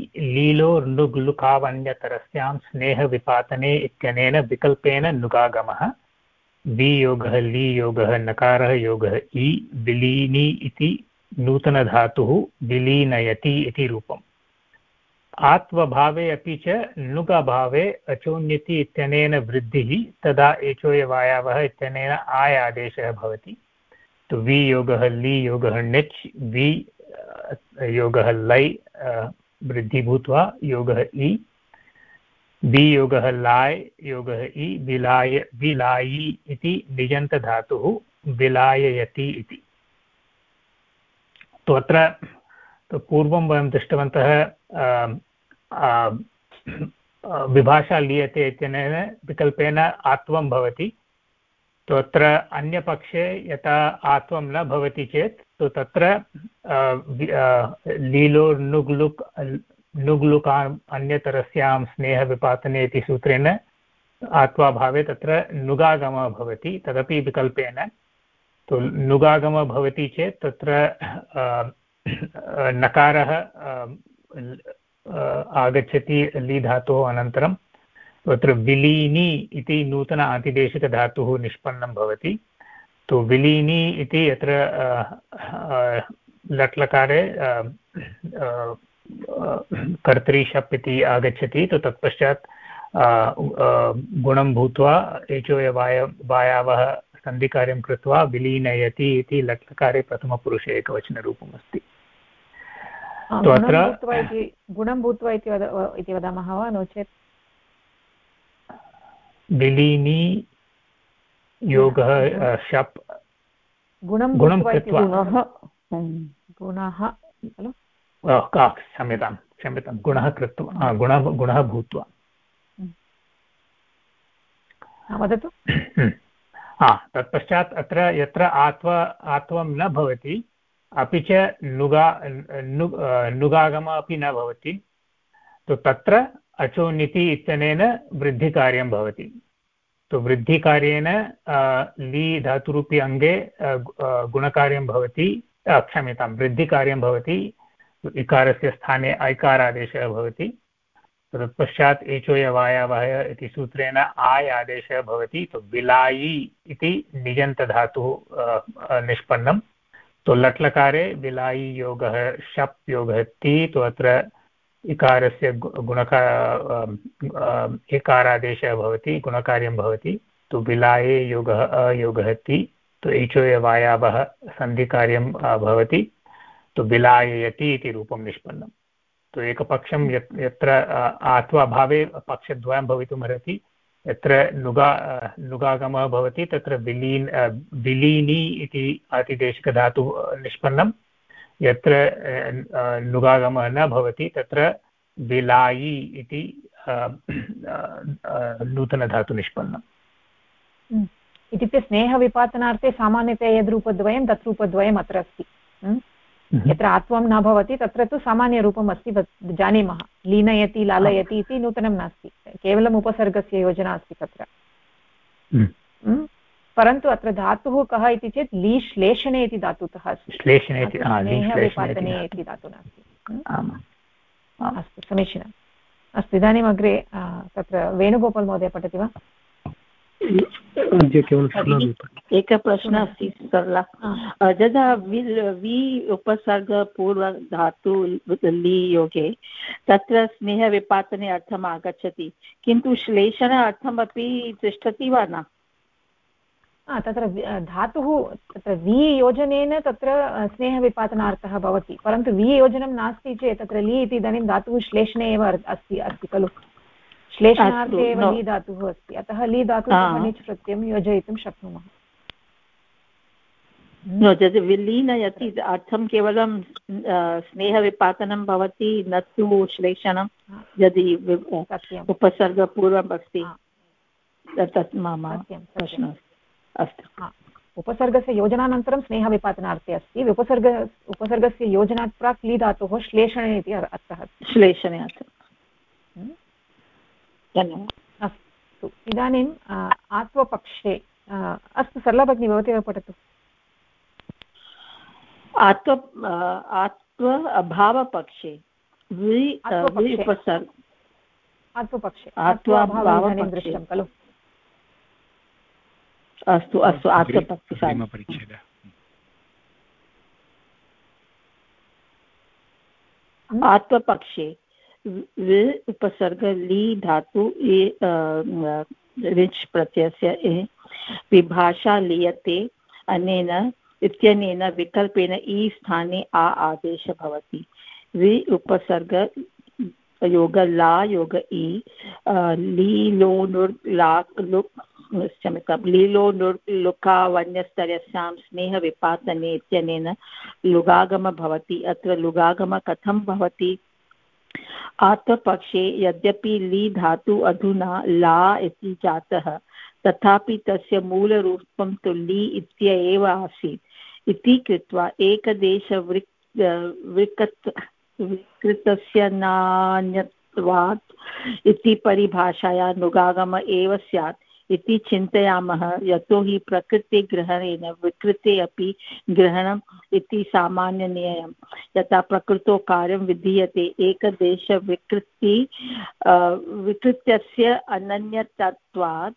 Speaker 2: लीलोर्नुग्लुकावन्यतरस्यां स्नेहविपातने इत्यनेन विकल्पेन नुगागमः। वियोगः लीयोगः नकारः योगः इ विलीनी इति नूतनधातुः विलीनयति इति रूपम्। आत्वभावे अपि च नुगाभावे अचोन्यति इत्यनेन वृद्धिः, तदा एचोयवायावः इत्यनेन आय आदेशः भवति। तो वियोगः लीयोगः णिच्, वि योगः लै वृद्धि भूत्वा योगः इ, वियोगः लाय् योगः इ विलायि इति निजन्तधातुः विलाययति इति। तो अत्र पूर्वं वयं दृष्टवन्तः विभाषा लीयते इत्यनेन विकल्पेन आत्वं भवति। तो अत्र अन्यपक्षे यथा आत्वं न भवति चेत् तो तत्र नुग्लुका अन्यतरस्यां स्नेहविपातने इति सूत्रेण आत्वाभावे तत्र नुगागमः भवति, तदपि विकल्पेन। तो नुगागमः भवति चेत् तत्र नकारः आगच्छति ली धातोः अनन्तरं, तत्र विलीनी इति नूतन आतिदेशिकधातुः निष्पन्नं भवति। तो विलीनी इति यत्र लट्लकारे कर्तृशप् इति आगच्छति, तो तत्पश्चात् गुणं भूत्वा एचोयवायावः सन्धिकार्यं कृत्वा विलीनयति इति लट्लकारे प्रथमपुरुषे एकवचनरूपम् अस्ति। तो अत्र
Speaker 1: गुणं भूत्वा इति वदामः वा, नो चेत्
Speaker 2: विलीनी योगः शप् गुणं कृत्वा क्षम्यतां गुणः कृत्वा गुणः भूत्वा
Speaker 1: वदतु।
Speaker 2: तत्पश्चात् अत्र यत्र आत्वं न भवति अपि च नुगागमः अपि न भवति, तो तत्र अचोन्निति इत्यनेन वृद्धिकार्यं भवति। तो वृद्धिकार्येण ली धातुरूपी अङ्गे गुणकार्यं भवति, क्षम्यतां वृद्धिकार्यं भवति, इकारस्य स्थाने ऐकारादेशः भवति। तत्पश्चात् एचोयवायावः इति सूत्रेण आय आदेशः भवति। तो विलायि इति निजन्तधातुः निष्पन्नं। तो लट्लकारे विलायि योगः शप् योगः ति, तो अत्र इकारस्य एकारादेशः भवति, गुणकार्यं भवति। तो विलाये योगः अयोगः ति, तो एचोयवायावः सन्धिकार्यं भवति। तो विलाययति इति रूपं निष्पन्नं। तो एकपक्षं यत्र आत्वाभावे पक्षद्वयं भवितुमर्हति, यत्र नुगागमः भवति तत्र विलीनी इति आतिदेशिकधातुः निष्पन्नं, यत्र नुगागमः न भवति तत्र विलायि इति नूतनधातुनिष्पन्नम्।
Speaker 1: इत्युक्ते स्नेहविपातनार्थे सामान्यतया यद्रूपद्वयं तत् रूपद्वयम् अत्र अस्ति। यत्र आत्वं न भवति तत्र तु सामान्यरूपम् अस्ति, जानीमः। लीनयति लालयति इति नूतनं नास्ति, केवलम् उपसर्गस्य योजना अस्ति तत्र। परन्तु अत्र धातुः कः इति चेत् लीश्लेषणे इति धातुतः अस्ति, स्नेहविपातने इति धातुः नास्ति। अस्तु, समीचीनम्। अस्तु, इदानीम् अग्रे तत्र वेणुगोपाल् महोदय पठति वा?
Speaker 6: एकः प्रश्नः अस्ति सरला। यदा वि उपसर्गपूर्वधातु लि योगे तत्र स्नेहविपातने अर्थम् आगच्छति, किन्तु श्लेषण अर्थमपि तिष्ठति वा न?
Speaker 1: तत्र धातुः तत्र वि योजनेन तत्र स्नेहविपातनार्थः भवति, परन्तु वि योजनं नास्ति चेत् तत्र लि इति इदानीं धातुः श्लेषणे एव अस्ति खलु, श्लेषणार्थे एव लि धातुः अस्ति, अतः लि धातुः निच् प्रत्ययं योजयितुं शक्नुमः।
Speaker 6: विलीनयति अर्थं केवलं स्नेहविपातनं भवति, न तु श्लेषणं। यदि उपसर्गपूर्वम् अस्ति तत् मम प्रश्नः। अस्तु,
Speaker 1: उपसर्गस्य योजनानन्तरं स्नेहविपातनार्थे अस्ति, उपसर्गस्य योजनात् प्राक् लि धातोः श्लेषणे इति अर्थः।
Speaker 6: श्लेषणे अर्थः।
Speaker 1: धन्यवादः। अस्तु, इदानीम् आत्वपक्षे अस्तु, सरला भगिनी भवती एव पठतु।
Speaker 6: आत्व अभावपक्षे
Speaker 1: आत्वपक्षे दृष्टं खलु।
Speaker 6: अस्तु अस्तु, आत्वपक्षे आत्वपक्षे उपसर्ग लि धातु रिच् प्रत्ययस्य विभाषा लीयते अनेन इत्यनेन विकल्पेन इ स्थाने आ आदेशः भवति। वि उपसर्ग योग ला योग इ लीलो नुर् ला लुक् क्षम्यतां लीलो नुर् लुकावन्यस्तरस्यां स्नेहविपातने इत्यनेन लुगागम भवति। अत्र लुगागम कथं भवति? आत्वपक्षे यद्यपि लि धातु अधुना ला इति जातः, तथापि तस्य मूलरूपं तु लि इत्येव आसीत् इति कृत्वा विकृतस्य नान्यत्वात् इति परिभाषाया नुगागम एव स्यात् इति चिन्तयामः। यतोहि प्रकृतिग्रहणेन विकृते अपि ग्रहणम् इति सामान्यनियमः। यथा प्रकृतो कार्यं विधीयते विकृत्यस्य अनन्यत्वात्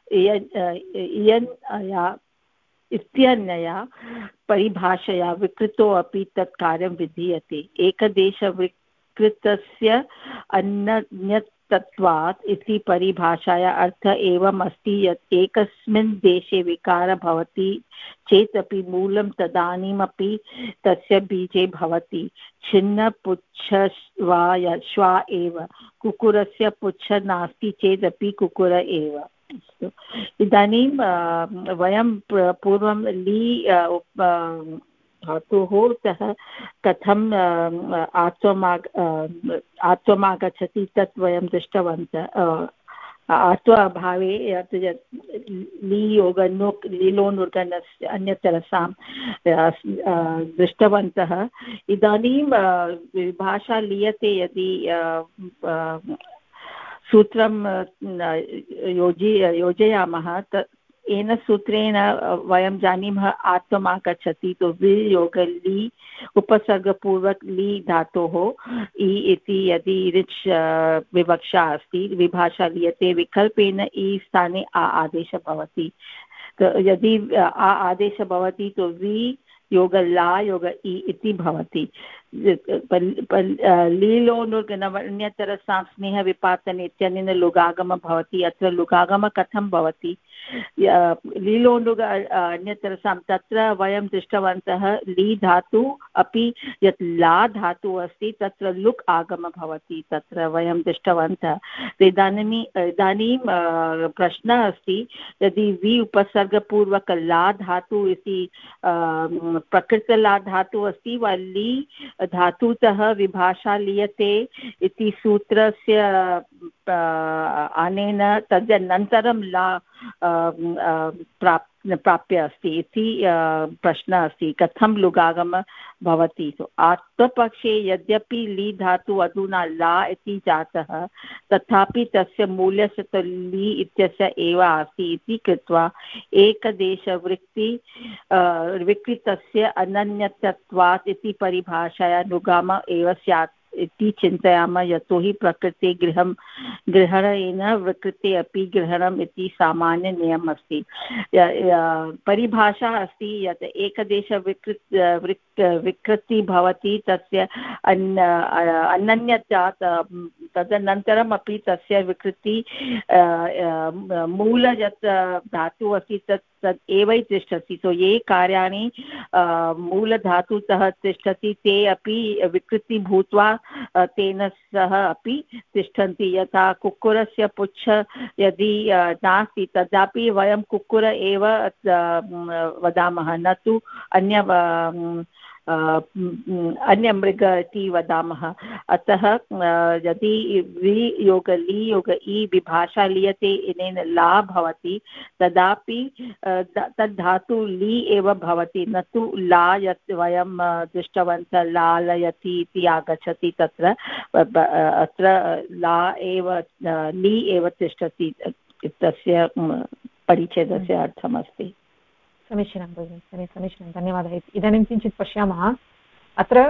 Speaker 6: इत्यनया परिभाषया विकृतो अपि तत् कार्यं विधीयते। एकदेशविकृतस्य अनन्यत्वात् इति परिभाषाया अर्थः एवम् अस्ति यत् एकस्मिन् देशे विकारः भवति चेदपि मूलं तदानीमपि तस्य बीजे भवति। छिन्न पुच्छ वा यश्वा एव, कुकुरस्य पुच्छ नास्ति चेदपि कुकुर एव। इदानीं वयं पूर्वं लि धातुः तः कथम् आत्वमागच्छति तत् वयं दृष्टवन्तः। आत्व अभावे लीलोनुर्गणस्य अन्यतरसां दृष्टवन्तः। इदानीं विभाषा लीयते यदि सूत्रं योजयामः येन सूत्रेण वयं जानीमः आत्वम् आगच्छति। तो वियोग लि उपसर्गपूर्वक लि धातोः इ इति यदि रिच् विवक्षा अस्ति, विभाषा लीयते विकल्पेन इ स्थाने आ आदेशः भवति। यदि आ आदेशः भवति तो वि योग ला योग इ इति भवति। लीलोनुर्गणवन्यतरसां स्नेहविपातने इत्यनेन लुगागम भवति। अत्र लुगागम कथं भवति? लीलोनुग अन्यतरसां तत्र वयं दृष्टवन्तः लि धातु अपि यत् ला धातु अस्ति तत्र लुक् आगम भवति, तत्र वयं दृष्टवन्तः। इदानीं प्रश्नः अस्ति, यदि वि उपसर्गपूर्वक ला धातु इति प्रकृतला धातु अस्ति वा लि धातुतः विभाषा लीयते इति सूत्रस्य अनेन तदनन्तरं ला प्राप्य अस्ति इति प्रश्नः अस्ति कथं लुगागम भवति। आत्मपक्षे यद्यपि ली धातु अधुना ला इति जातः तथापि तस्य मूल्यस्य तु ली इत्यस्य एव अस्ति इति कृत्वा विकृतस्य अनन्यत्वात् इति परिभाषाया लुगाम एव स्यात् इति चिन्तयामः। यतोहि प्रकृते ग्रहणेन विकृते अपि ग्रहणम् इति सामान्य नियमः अस्ति। परिभाषा अस्ति यत् एकदेश विकृति भवति तस्य अनन्यत्वात् तदनन्तरम् अपि तस्य विकृति मूल यत् धातुः अस्ति तद् एव तिष्ठति। सो ये कार्याणि मूलधातुतः तिष्ठति ते अपि विकृति भूत्वा तेन सह अपि तिष्ठन्ति। यथा कुक्कुरस्य पुच्छ यदि नास्ति तदापि वयं कुक्कुर एव वदामः, न तु अन्य मृग इति वदामः। अतः यदि वियोग ली योग इ विभाषा लीयते इनेन ला भवति तदापि तद् धातु ली एव भवति, न तु ला यत् वयं दृष्टवन्तः लालयति इति आगच्छति तत्र अत्र ला एव ली एव तिष्ठति तस्य परिच्छेदस्य अर्थमस्ति।
Speaker 1: समीचीनं भगिनि, समीचीनं, धन्यवादः। इदानीं किञ्चित् पश्यामः। अत्र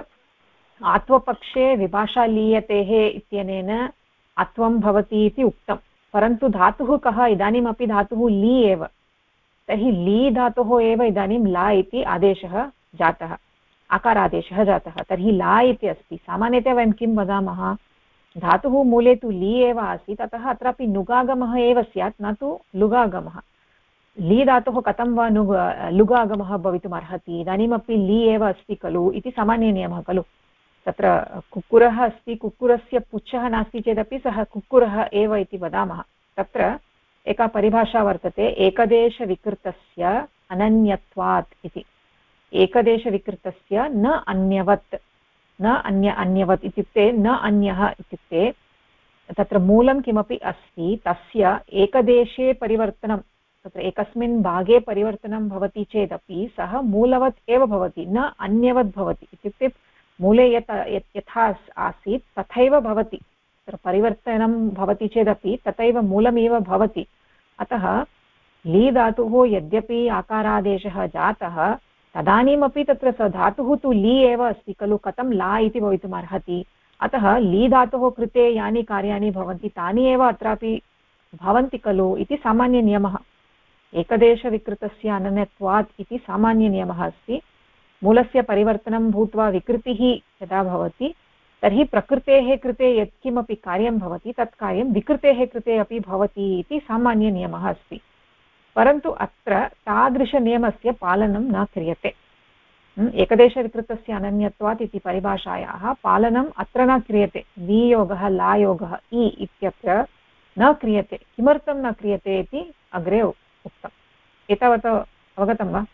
Speaker 1: आत्वपक्षे विभाषा लीयतेः इत्यनेन अत्वं भवति इति उक्तं, परन्तु धातुः कः? इदानीमपि धातुः ली एव। तर्हि ली धातोः एव इदानीं ला इति आदेशः जातः, आकारादेशः जातः। तर्हि ला इति अस्ति। सामान्यतया वयं किं वदामः? धातुः मूले तु ली एव आसीत्, अतः अत्रापि नुगागमः एव स्यात्, न तु लुगागमः। ली धातुः कथं वा लुगागमः भवितुमर्हति? इदानीमपि ली एव अस्ति खलु इति सामान्यनियमः खलु। तत्र कुक्कुरः अस्ति, कुक्कुरस्य पुच्छः नास्ति चेदपि सः कुक्कुरः एव इति वदामः। तत्र एका परिभाषा वर्तते, एकदेशविकृतस्य अनन्यत्वात् इति। एकदेशविकृतस्य न अन्यवत्, न अन्यवत् इत्युक्ते न अन्यः इत्युक्ते तत्र मूलं किमपि अस्ति तस्य एकदेशे परिवर्तनं, तत्र एकस्मिन् भागे परिवर्तनं भवति चेदपि सः मूलवत् एव भवति, न अन्यवत् भवति। इत्युक्ते मूले यथा आसीत् तथैव भवति, तत्र परिवर्तनं भवति चेदपि तथैव मूलमेव भवति। अतः ली धातुः यद्यपि आकारादेशः जातः तदानीमपि तत्र स धातुः तु ली एव अस्ति खलु, कथं ला इति भवितुमर्हति? अतः ली धातोः कृते यानि कार्याणि भवन्ति तानि एव अत्रापि भवन्ति खलु इति सामान्यनियमः। एकदेशविकृतस्य अनन्यत्वात् इति सामान्यनियमः अस्ति। मूलस्य परिवर्तनं भूत्वा विकृतिः यदा भवति तर्हि प्रकृतेः कृते यत्किमपि कार्यं भवति तत् कार्यं विकृतेः कृते अपि भवति इति सामान्यनियमः अस्ति। परन्तु अत्र तादृशनियमस्य पालनं न क्रियते। एकदेशविकृतस्य अनन्यत्वात् इति परिभाषायाः पालनम् अत्र न क्रियते। वियोगः लायोगः इ इत्यत्र न क्रियते। किमर्थं न क्रियते इति अग्रे उक्तम्। एतावत् अवगतं वा?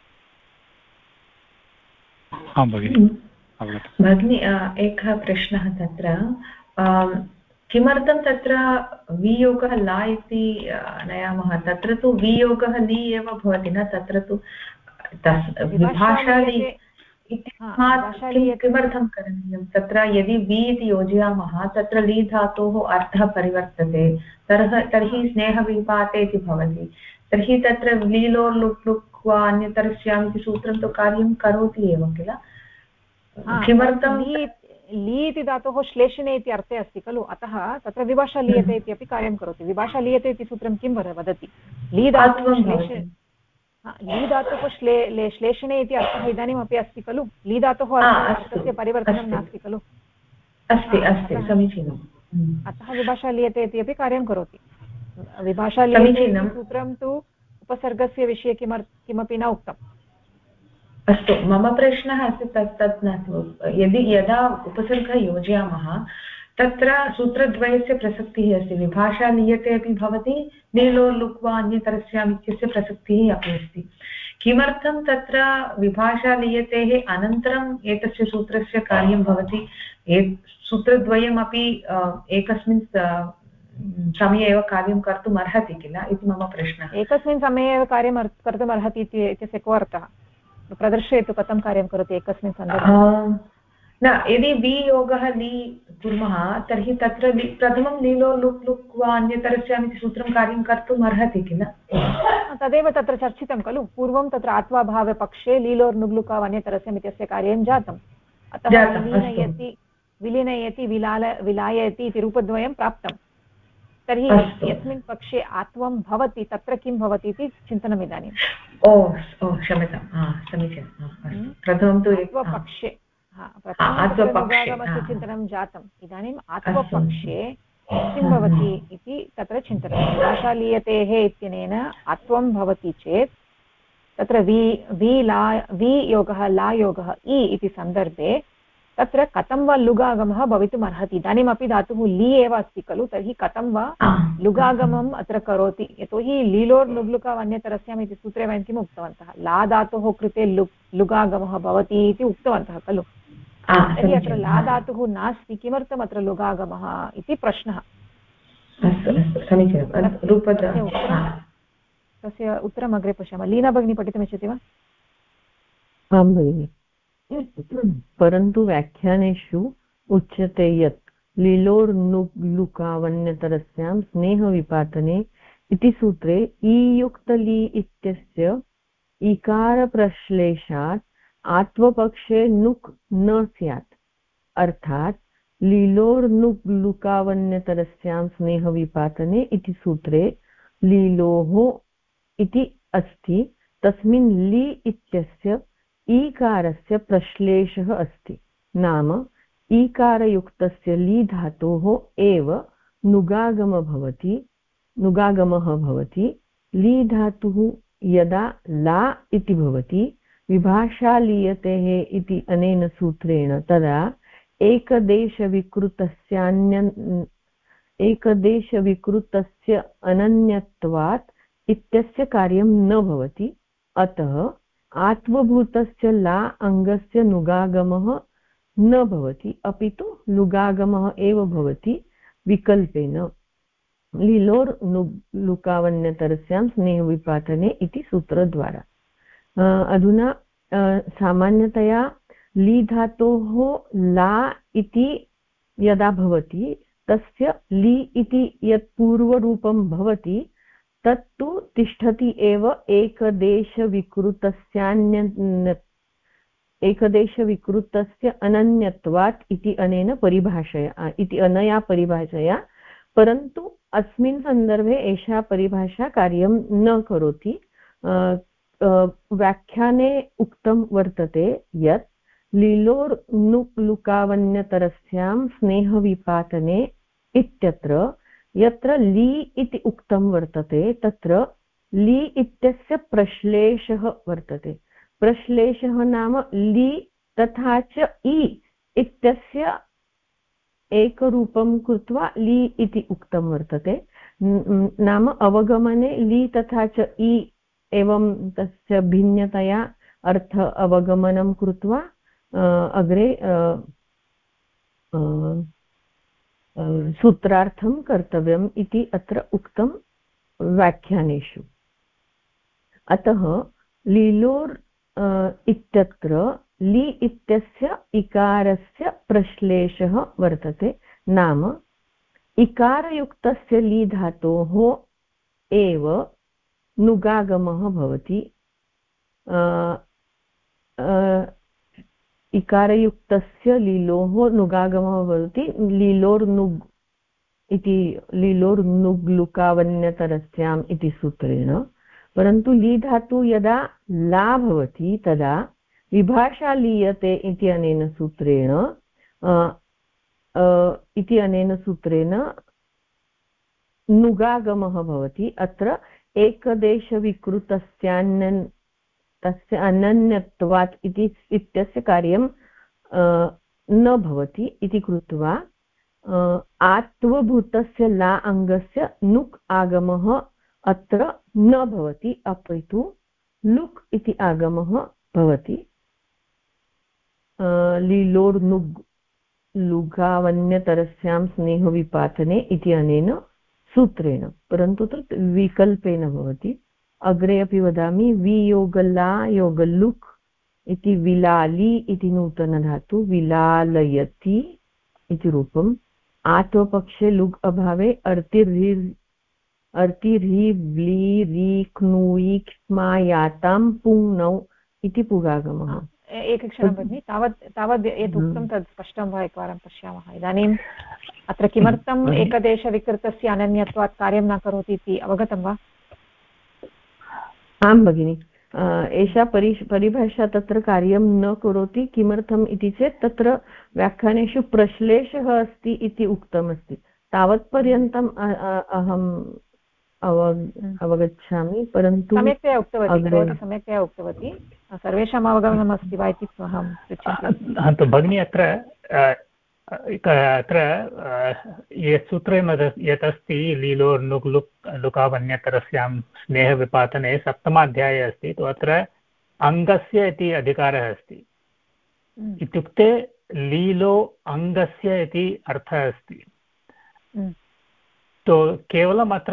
Speaker 3: भगिनी, एकः प्रश्नः तत्र, किमर्थं तत्र वियोगः ला इति नयामः? तत्र तु वियोगः ली एव भवति न, तत्र तु विभाषा ली इत्यस्मात् किमर्थं करणीयं? तत्र यदि वि इति योजयामः तत्र ली धातोः अर्थः परिवर्तते, तर्हि स्नेहविपाते इति भवति। तर्हि तत्र लीलोर् लुक् लुक् वा अन्यतरस्याम् इति सूत्रं तु कार्यं करोति एव किल। किमर्थं
Speaker 1: ली इति धातोः श्लेषणे इति अर्थे अस्ति खलु, अतः तत्र विभाषा लीयते इत्यपि कार्यं करोति। विभाषा लीयते इति सूत्रं किं वदति? ली धातोः श्लेषणे इति अर्थः इदानीमपि अस्ति खलु। ली धातोः अर्थस्य परिवर्तनं नास्ति खलु।
Speaker 3: अस्ति, समीचीनम्।
Speaker 1: अतः विभाषा लीयते इति अपि कार्यं करोति। विभाषा लीयते इति सूत्रं तु उपसर्गस्य विषये किमपि न उक्तम्।
Speaker 3: अस्तु, मम प्रश्नः अस्ति तत् यदा उपसर्गः योजयामः तत्र सूत्रद्वयस्य प्रसक्तिः अस्ति। विभाषा लीयते अपि भवति, नीलोर् लुक् वा अन्यतरस्याम् इत्यस्य प्रसक्तिः अपि अस्ति। किमर्थं तत्र विभाषा लीयतेः अनन्तरम् एतस्य सूत्रस्य कार्यं भवति? सूत्रद्वयमपि एकस्मिन् समये एव कार्यं कर्तुम् अर्हति किल इति मम प्रश्नः।
Speaker 1: एकस्मिन् समये एव कार्यं कर्तुम् अर्हति इत्यस्य को अर्थः? प्रदर्शयतु कथं कार्यं करोति एकस्मिन् सन्दर्भे।
Speaker 3: न, यदि वियोगः लि कुर्मः तर्हि तत्र प्रथमं लीलो लुक् लुक् वा अन्यतरस्याम् इति सूत्रं कार्यं कर्तुम् अर्हति किल?
Speaker 1: तदेव तत्र चर्चितं खलु पूर्वं तत्र आत्वाभावपक्षे लीलोर्नुग्लुका अन्यतरस्याम् इत्यस्य कार्यं जातम्। अतः विलीनयति विलायति इति रूपद्वयं प्राप्तं। तर्हि यस्मिन् पक्षे आत्वं भवति तत्र किं भवति इति चिन्तनम् इदानीम्।
Speaker 3: क्षम्यतां, समीचीनं। प्रथमं तु
Speaker 1: आत्वपक्षे नुगागमस्य चिन्तनं जातम्। इदानीम् आत्वपक्षे किं भवति इति तत्र चिन्तनं। भाषालीयतेः इत्यनेन आत्वं भवति चेत् तत्र वि योगः ला योगः इ इति सन्दर्भे तत्र कथं वा लुगागमः भवितुम् अर्हति। इदानीमपि धातुः लि एव अस्ति खलु, तर्हि कथं वा लुगागमम् अत्र करोति। यतोहि लीलोर्नुग्लुका अन्यतरस्याम् इति सूत्रे वयं किम् उक्तवन्तः, ला धातोः कृते लुगागमः भवति इति उक्तवन्तः खलु। तर्हि अत्र ला धातुः नास्ति, किमर्थम् अत्र लुगागमः इति प्रश्नः। तस्य उत्तरम् अग्रे पश्यामः। लीना भगिनी पठितुमिच्छति वा?
Speaker 9: आं भगिनि। परन्तु व्याख्यानेषु उच्यते यत् लीलोर्नुग्लुकावन्यतरस्यां स्नेहविपातने इति सूत्रे ईयुक्तली इत्यस्य इकारप्रश्लेषात् आत्वपक्षे नुक् न स्यात्। अर्थात् लीलोर्नुग्लुकावन्यतरस्यां स्नेहविपातने इति सूत्रे लीलोः इति अस्ति, तस्मिन् लि इत्यस्य ईकारस्य प्रश्लेषः अस्ति। नाम ईकारयुक्तस्य लि धातोः एव नुगागमः भवति। लि धातुः यदा ला इति भवति विभाषा लीयतेः इति अनेन सूत्रेण तदा एकदेशविकृतस्य अनन्यत्वात् इत्यस्य कार्यं न भवति। अतः आत्वभूतस्य ला अङ्गस्य नुगागमः न भवति, अपि तु लुगागमः एव भवति विकल्पेन। लीलोर्नुग्लुकावन्यतरस्यां स्नेहविपातने इति सूत्रद्वारा। अधुना सामान्यतया ली धातोः ला इति यदा भवति तस्य ली इति यत् पूर्वरूपं भवति तत्तु तिष्ठति एव एकदेशविकृतस्य अनन्यत्वात् इति अनया परिभाषया। परन्तु अस्मिन् सन्दर्भे एषा परिभाषा कार्यं न करोति। व्याख्याने उक्तं वर्तते यत् लीलोर्नुग्लुकावन्यतरस्यां स्नेहविपातने इत्यत्र यत्र लि इति उक्तं वर्तते तत्र लि इत्यस्य प्रश्लेषः वर्तते। प्रश्लेषः नाम लि तथा च इ इत्यस्य एकरूपं कृत्वा लि इति उक्तं वर्तते। नाम अवगमने लि तथा च इ एवं तस्य भिन्नतया अर्थ अवगमनं कृत्वा अग्रे सूत्रार्थं कर्तव्यम् इति अत्र उक्तं व्याख्यानेषु। अतः लीलोर् इत्यत्र लि इत्यस्य इकारस्य प्रश्लेषः वर्तते। नाम इकारयुक्तस्य लि धातोः एव नुगागमः भवति। इकारयुक्तस्य लीलोः नुगागमः भवति लीलोर्नुग् इति लीलोर्नुग्लुकावन्यतरस्याम् इति सूत्रेण। परन्तु लि धातु यदा ला भवति तदा विभाषा लीयते इति अनेन सूत्रेण नुगागमः भवति। अत्र तस्य अनन्यत्वात् इत्यस्य कार्यं न भवति इति कृत्वा आत्वभूतस्य ला अङ्गस्य नुक् आगमः अत्र न भवति, अपि तु लुक् इति आगमः भवति। लीलोर्नुग्लुकावन्यतरस्यां स्नेहविपातने इति अनेन सूत्रेण, परन्तु तत् विकल्पेन भवति। अग्रे अपि वदामि, वियोगला योगलुक् इति विलाली इति नूतनधातु, विलालयति इति रूपम्। आत्वपक्षे लुग् अभावे अर्तिर्हि व्ली री क्नुयि क्ष्मायातां पुङ्नौ इति पुगागमः।
Speaker 1: एकक्षणं भगिनि, तावद् यत् उक्तं तद् स्पष्टं वा एकवारं पश्यामः। इदानीम् अत्र किमर्थम् एकदेशविकृतस्य अनन्यत्वात् कार्यं न करोति इति अवगतं वा?
Speaker 9: आं भगिनि, एषा परिभाषा तत्र कार्यं न करोति। किमर्थम् इति चेत् तत्र व्याख्यानेषु प्रश्लेषः अस्ति इति उक्तमस्ति। तावत्पर्यन्तम् अहम् अवगच्छामि, परन्तु
Speaker 1: सम्यक्तया उक्तवती, सर्वेषाम् अवगमनम् अस्ति वा इति अहं पृच्छामि।
Speaker 2: भगिनी, अत्र यत् सूत्रे यत् अस्ति लीलोर् नुक् लुक् लुकावन्यतरस्यां स्नेहविपातने सप्तमाध्याये अस्ति, तो अत्र अङ्गस्य इति अधिकारः अस्ति। इत्युक्ते लीलो अङ्गस्य इति अर्थः अस्ति। तो केवलम् अत्र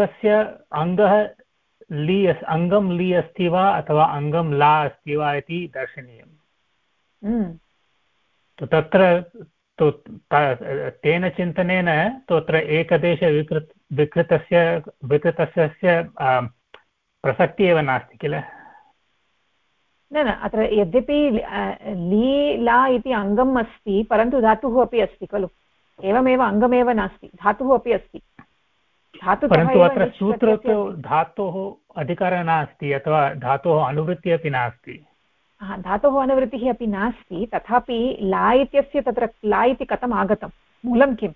Speaker 2: अङ्गं ली अस्ति वा अथवा अङ्गं ला अस्ति वा इति दर्शनीयम्। तो तत्र तेन चिन्तनेन तत्र एकदेशविकृतस्य प्रसक्तिः एव नास्ति किल?
Speaker 1: न, अत्र यद्यपि लीला इति अङ्गम् अस्ति, परन्तु धातुः अपि अस्ति खलु। एवमेव अङ्गमेव नास्ति, धातुः अपि अस्ति।
Speaker 2: परन्तु अत्र सूत्रे धातोः अधिकारः नास्ति अथवा धातोः अनुवृत्तिः अपि नास्ति।
Speaker 1: धातोः अनुवृत्तिः अपि नास्ति, तथापि ला इत्यस्य तत्र ला इति कथम् आगतं? मूलं किम्?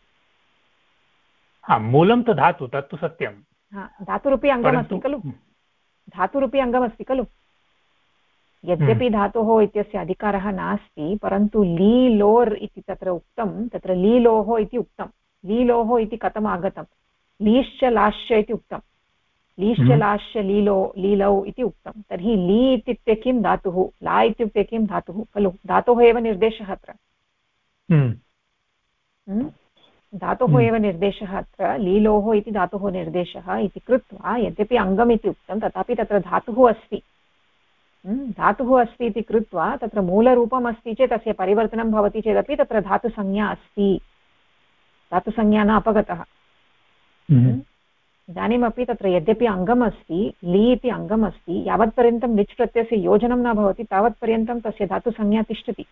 Speaker 2: मूलं तु धातु, तत्तु सत्यं।
Speaker 1: धातुरूपी अङ्गमस्ति खलु, धातुरूपी अङ्गमस्ति खलु। यद्यपि धातोः इत्यस्य अधिकारः नास्ति, परन्तु ली लोर् इति तत्र उक्तं, तत्र लीलोः इति उक्तं। लीलोः इति कथम् आगतं? लीश्च लाश्च इति उक्तं, लीश्च लाश्च लीलौ इति उक्तं। तर्हि ली इत्युक्ते किं धातुः, ला इत्युक्ते किं धातुः खलु। धातोः एव निर्देशः अत्र, धातोः एव निर्देशः अत्र, लीलोः इति धातोः निर्देशः इति कृत्वा यद्यपि अङ्गम् इति उक्तं, तथापि तत्र धातुः अस्ति। धातुः अस्ति इति कृत्वा तत्र मूलरूपम् अस्ति चेत् तस्य परिवर्तनं भवति चेदपि तत्र धातुसंज्ञा अस्ति, धातुसंज्ञा न अपगतः। इदानीमपि तत्र यद्यपि अङ्गम् अस्ति, ली इति अङ्गम् अस्ति, यावत्पर्यन्तं लिच् प्रत्ययस्य योजनं न भवति तावत्पर्यन्तं तस्य धातुसंज्ञा तिष्ठति।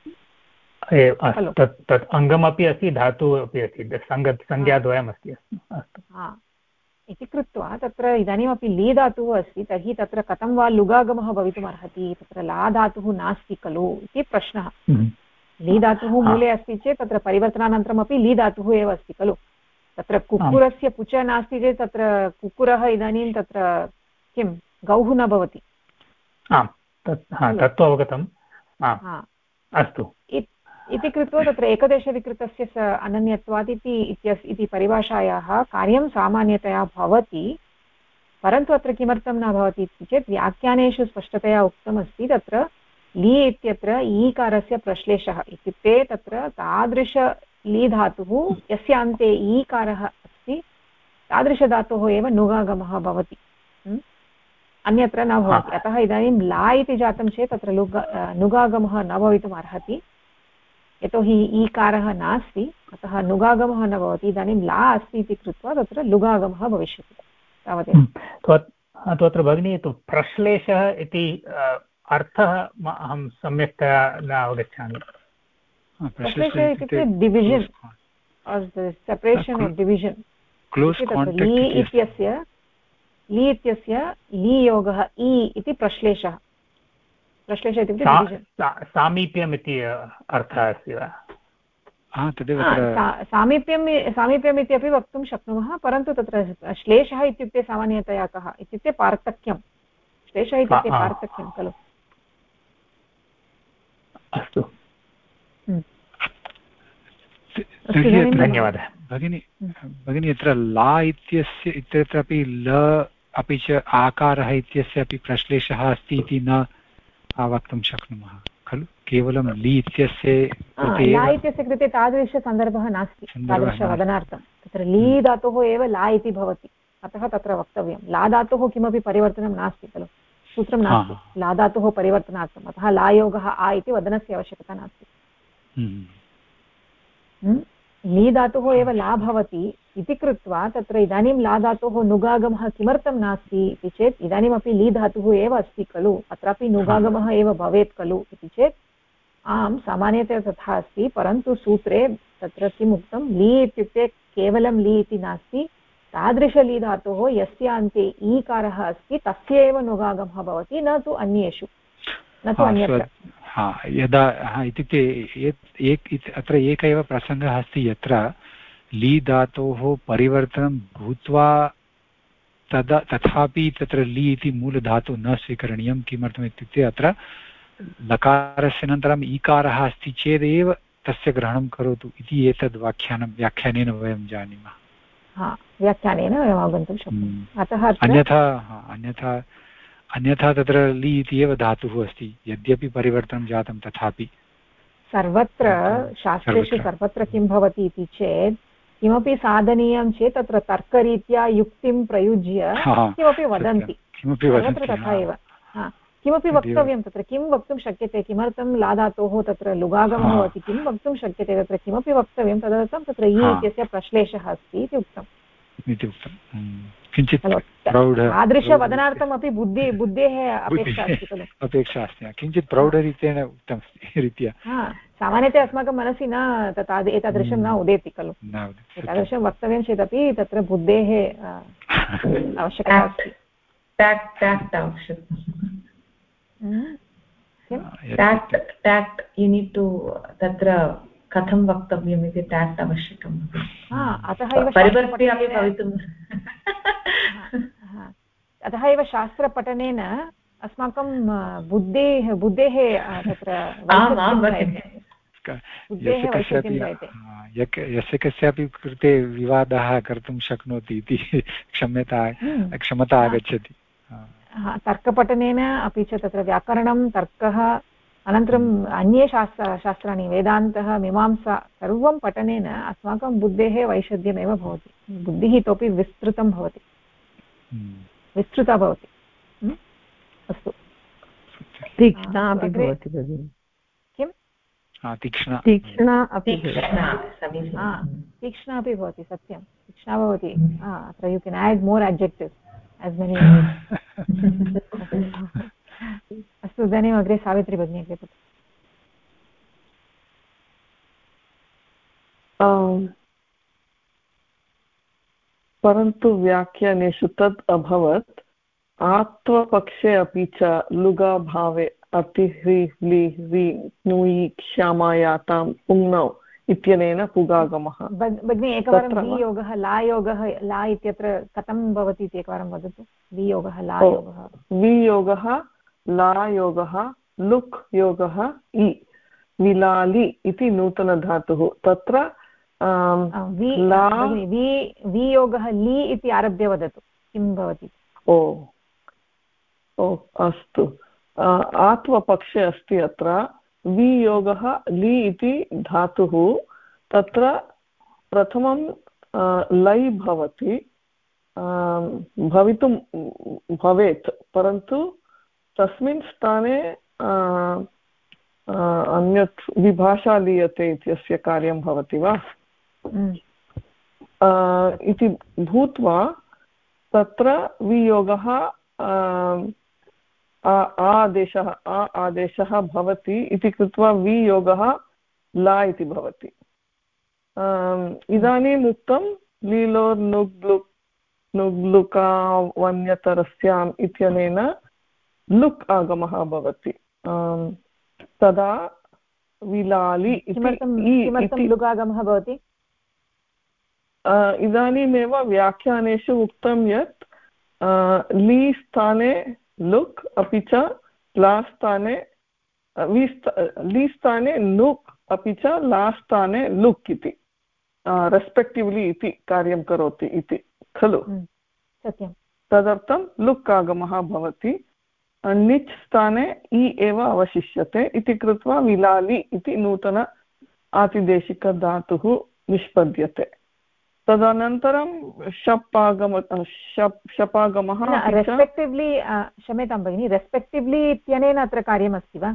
Speaker 2: तत् अङ्गमपि अस्ति, धातुः अपि अस्ति, संज्ञाद्वयमस्ति।
Speaker 1: इति कृत्वा तत्र इदानीमपि ली धातुः अस्ति, तर्हि तत्र कथं वा लुगागमः भवितुमर्हति? तत्र ला धातुः नास्ति खलु इति प्रश्नः। ली धातुः मूले अस्ति चेत् तत्र परिवर्तनानन्तरमपि ली धातुः एव अस्ति खलु। तत्र कुक्कुरस्य पुच नास्ति चेत् तत्र कुक्कुरः इदानीं तत्र किं गौः न भवति।
Speaker 2: तत्तु अवगतम्। अस्तु,
Speaker 1: इति कृत्वा तत्र एकदेशविकृतस्य अनन्यत्वात् इति परिभाषायाः कार्यं सामान्यतया भवति, परन्तु अत्र किमर्थं न भवति इति चेत् व्याख्यानेषु स्पष्टतया उक्तमस्ति तत्र ली इत्यत्र ईकारस्य प्रश्लेषः। इत्युक्ते तत्र तादृश ली धातुः यस्य अन्ते ईकारः अस्ति तादृशधातोः एव नुगागमः भवति, अन्यत्र न भवति। अतः इदानीं ला इति जातं चेत् तत्र नुगागमः न भवितुम् अर्हति, यतोहि ईकारः नास्ति, अतः नुगागमः न भवति। इदानीं ला अस्ति इति कृत्वा तत्र लुगागमः भविष्यति, तावदेव।
Speaker 2: अत्र भगिनी प्रश्लेषः इति अर्थः अहं सम्यक्तया न अवगच्छामि।
Speaker 1: प्रश्लेषः इत्युक्ते डिविजन्, सेपरेशन् और डिविजन्। ली इत्यस्य लीयोगः इ इति प्रश्लेषः। प्रश्लेषः इत्युक्ते डिविजन्।
Speaker 2: सामीप्यम् इति अर्थः अस्ति वा?
Speaker 1: सामीप्यम् इति अपि वक्तुं शक्नुमः, परन्तु तत्र श्लेषः इत्युक्ते सामान्यतया कः इत्युक्ते पार्थक्यं। श्लेषः इत्युक्ते पार्थक्यं खलु।
Speaker 2: अस्तु, धन्यवादः
Speaker 4: भगिनी। अत्र ला इत्यस्य इत्यत्रापि ल अपि च आकारः इत्यस्य अपि प्रश्लेषः अस्ति इति न वक्तुं शक्नुमः खलु केवलं लि इत्यस्य
Speaker 1: ला इत्यस्य कृते तादृशसन्दर्भः नास्ति तादृशवदनार्थं तत्र ली धातुः एव ला इति भवति अतः तत्र वक्तव्यं ला धातुः किमपि परिवर्तनं नास्ति खलु सूत्रं नास्ति ला धातुः परिवर्तनार्थम् अतः लायोगः आ इति वदनस्य आवश्यकता नास्ति ली धातुः एव ला भवति इति कृत्वा तत्र इदानीं ला धातुः नुगागमः किमर्थं नास्ति इति चेत् इदानीमपि ली धातुः एव अस्ति खलु अत्रापि नुगागमः एव भवेत् खलु इति चेत् आम् सामान्यतया तथा अस्ति परन्तु सूत्रे तत्र किम् उक्तं ली इत्युक्ते केवलं ली इति नास्ति तादृशली धातुः यस्य अन्ते ईकारः अस्ति तस्य एव नुगागमः भवति न तु अन्येषु न तु अन्यत्र
Speaker 4: यदा इत्युक्ते अत्र एक एव प्रसङ्गः अस्ति यत्र ली धातोः परिवर्तनं भूत्वा तथापि तत्र ली इति मूलधातुः न स्वीकरणीयं किमर्थम् इत्युक्ते अत्र लकारस्य अनन्तरम् ईकारः अस्ति चेदेव तस्य ग्रहणं करोतु इति एतद् व्याख्यानेन वयं जानीमः
Speaker 1: व्याख्यानेन वयम् अवगन्तुं शक्नुमः
Speaker 4: अतः अन्यथा तत्र ली इति एव धातुः अस्ति यद्यपि परिवर्तनं जातं तथापि
Speaker 1: सर्वत्र शास्त्रेषु सर्वत्र किं भवति इति चेत् किमपि साधनीयं चेत् तत्र तर्करीत्या युक्तिं प्रयुज्य किमपि वदन्ति सर्वत्र तथा एव किमपि वक्तव्यं तत्र किं वक्तुं शक्यते किमर्थं ला धातोः तत्र लुगागमः भवति किं वक्तुं शक्यते तत्र किमपि वक्तव्यं तदर्थं तत्र इ इत्यस्य प्रश्लेषः अस्ति इति उक्तम्
Speaker 4: किञ्चित्
Speaker 1: तादृशवदनार्थमपि बुद्धेः अपेक्षा अस्ति खलु
Speaker 4: अपेक्षा अस्ति किञ्चित् प्रौढरीत्या उक्तं रीत्या
Speaker 1: सामान्यतया अस्माकं मनसि न एतादृशं न उदेति खलु एतादृशं वक्तव्यं चेदपि तत्र बुद्धेः आवश्यकता अस्ति
Speaker 3: टाक्ट् यु नीड् टु तत्र कथं वक्तव्यम् इति टाक्ट् आवश्यकम्
Speaker 1: अतः
Speaker 3: परिवर्तने अपि भवितुम्
Speaker 1: अतः एव शास्त्रपठनेन अस्माकं बुद्धेः तत्र
Speaker 4: यस्य कस्यापि कृते विवादः कर्तुं शक्नोति इति क्षमता आगच्छति
Speaker 1: तर्कपठनेन अपि च तत्र व्याकरणं तर्कः अनन्तरम् अन्ये शास्त्राणि वेदान्तः मीमांसा सर्वं पठनेन अस्माकं बुद्धेः वैशद्यमेव भवति बुद्धिः इतोपि विस्तृतं भवति विस्तृता भवति अस्तु
Speaker 9: तीक्ष्णा अपि भवति
Speaker 1: किं
Speaker 9: तीक्ष्णा अपि
Speaker 1: सत्यं तीक्ष्णा भवति अत्र you can add more adjectives as many अस्तु इदानीम् अग्रे सावित्री भगिनी अग्रे
Speaker 8: परन्तु व्याख्यानेषु तत् अभवत् आत्वपक्षे अपि च लुगाभावे अतिह्रि ह्लि ह्रि नुयि क्षामायातां पुङ्नौ इत्यनेन पुगागमः
Speaker 1: भगिनी एकवारं वियोगः लायोगः ला इत्यत्र कथं भवति इति एकवारं वदतु वियोगः लायोगः
Speaker 8: वियोगः लायोगः लुक् योगः इ विलालि इति नूतनधातुः तत्र
Speaker 1: वियोगः लि इति आरभ्य वदतु किं भवति
Speaker 8: अस्तु आत्वपक्षे अस्ति अत्र वियोगः लि इति धातुः तत्र प्रथमं लै भवति भवितुं भवेत् परन्तु तस्मिन् स्थाने अन्यत् विभाषा लीयते इत्यस्य कार्यं भवति वा इति भूत्वा तत्र वियोगः आदेशः भवति इति कृत्वा वियोगः ला इति भवति इदानीम् उक्तं लीलोर्नुग्लुक् नुग्लुकावन्यतरस्याम् इत्यनेन लुक् आगमः भवति तदा विलालि
Speaker 1: किमर्थं लुक् आगमः भवति
Speaker 8: इदानीमेव व्याख्यानेषु उक्तं यत् ली स्थाने लुक् अपि च ला स्थाने ली स्थाने नुक् अपि च ला स्थाने लुक् इति रेस्पेक्टिव्लि इति कार्यं करोति इति खलु
Speaker 1: सत्यं
Speaker 8: तदर्थं लुक् आगमः भवति निच् स्थाने इ एव अवशिष्यते इति कृत्वा विलालि इति नूतन आतिदेशिकधातुः निष्पद्यते। तदनन्तरं शपागमः
Speaker 1: रेस्पेक्टिव्लि, क्षम्यतां भगिनि, रेस्पेक्टिव्लि इत्यनेन अत्र कार्यमस्ति वा?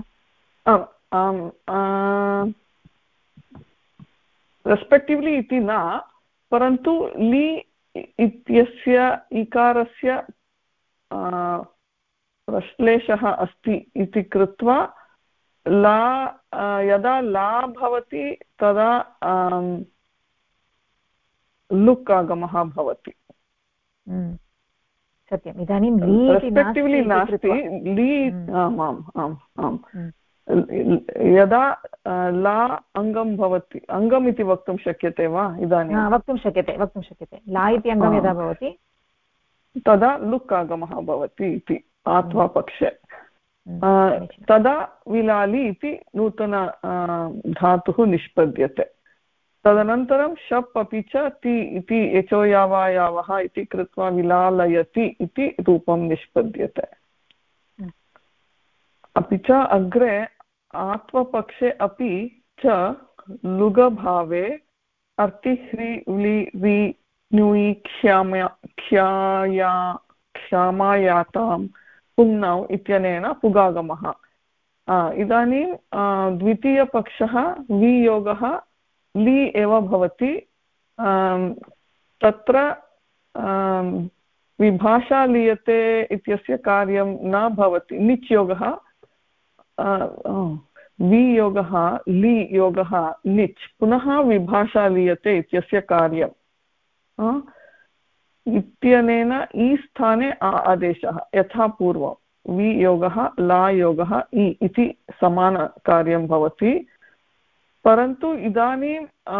Speaker 8: रेस्पेक्टिव्लि इति न, परन्तु लि इत्यस्य इकारस्य प्रश्लेषः अस्ति इति कृत्वा ला यदा ला भवति तदा लुक् आगमः भवति।
Speaker 1: सत्यम्। इदानीं
Speaker 8: रेस्पेक्टिव्लि नास्ति, लि आम् आम् आम् आम् यदा ला अङ्गं भवति, अङ्गम् इति वक्तुं शक्यते वा? इदानीं
Speaker 1: वक्तुं शक्यते, वक्तुं शक्यते। ला इति अङ्गं यदा भवति
Speaker 8: तदा लुक् आगमः भवति इति आत्वा पक्षे। तदा विलालि इति नूतन धातुः निष्पद्यते। तदनन्तरं शप् अपि च ति इति एचो यावायावः इति कृत्वा विलालयति इति रूपं निष्पद्यते। अपि च अग्रे आत्वपक्षे अपि च लुगभावे अर्तिह्रि व्लि रि ण्युयि क्षामायातां पुंनौ इत्यनेन पुगागमः। इदानीं द्वितीयपक्षः वियोगः लि एव भवति। तत्र विभाषा लीयते इत्यस्य कार्यं न भवति। निच् योगः वियोगः लि योगः निच् पुनः विभाषा लीयते इत्यस्य कार्यम् इत्यनेन इ स्थाने आदेशः यथा पूर्वं वियोगः ला योगः इ इति समानकार्यं भवति। परन्तु इदानीं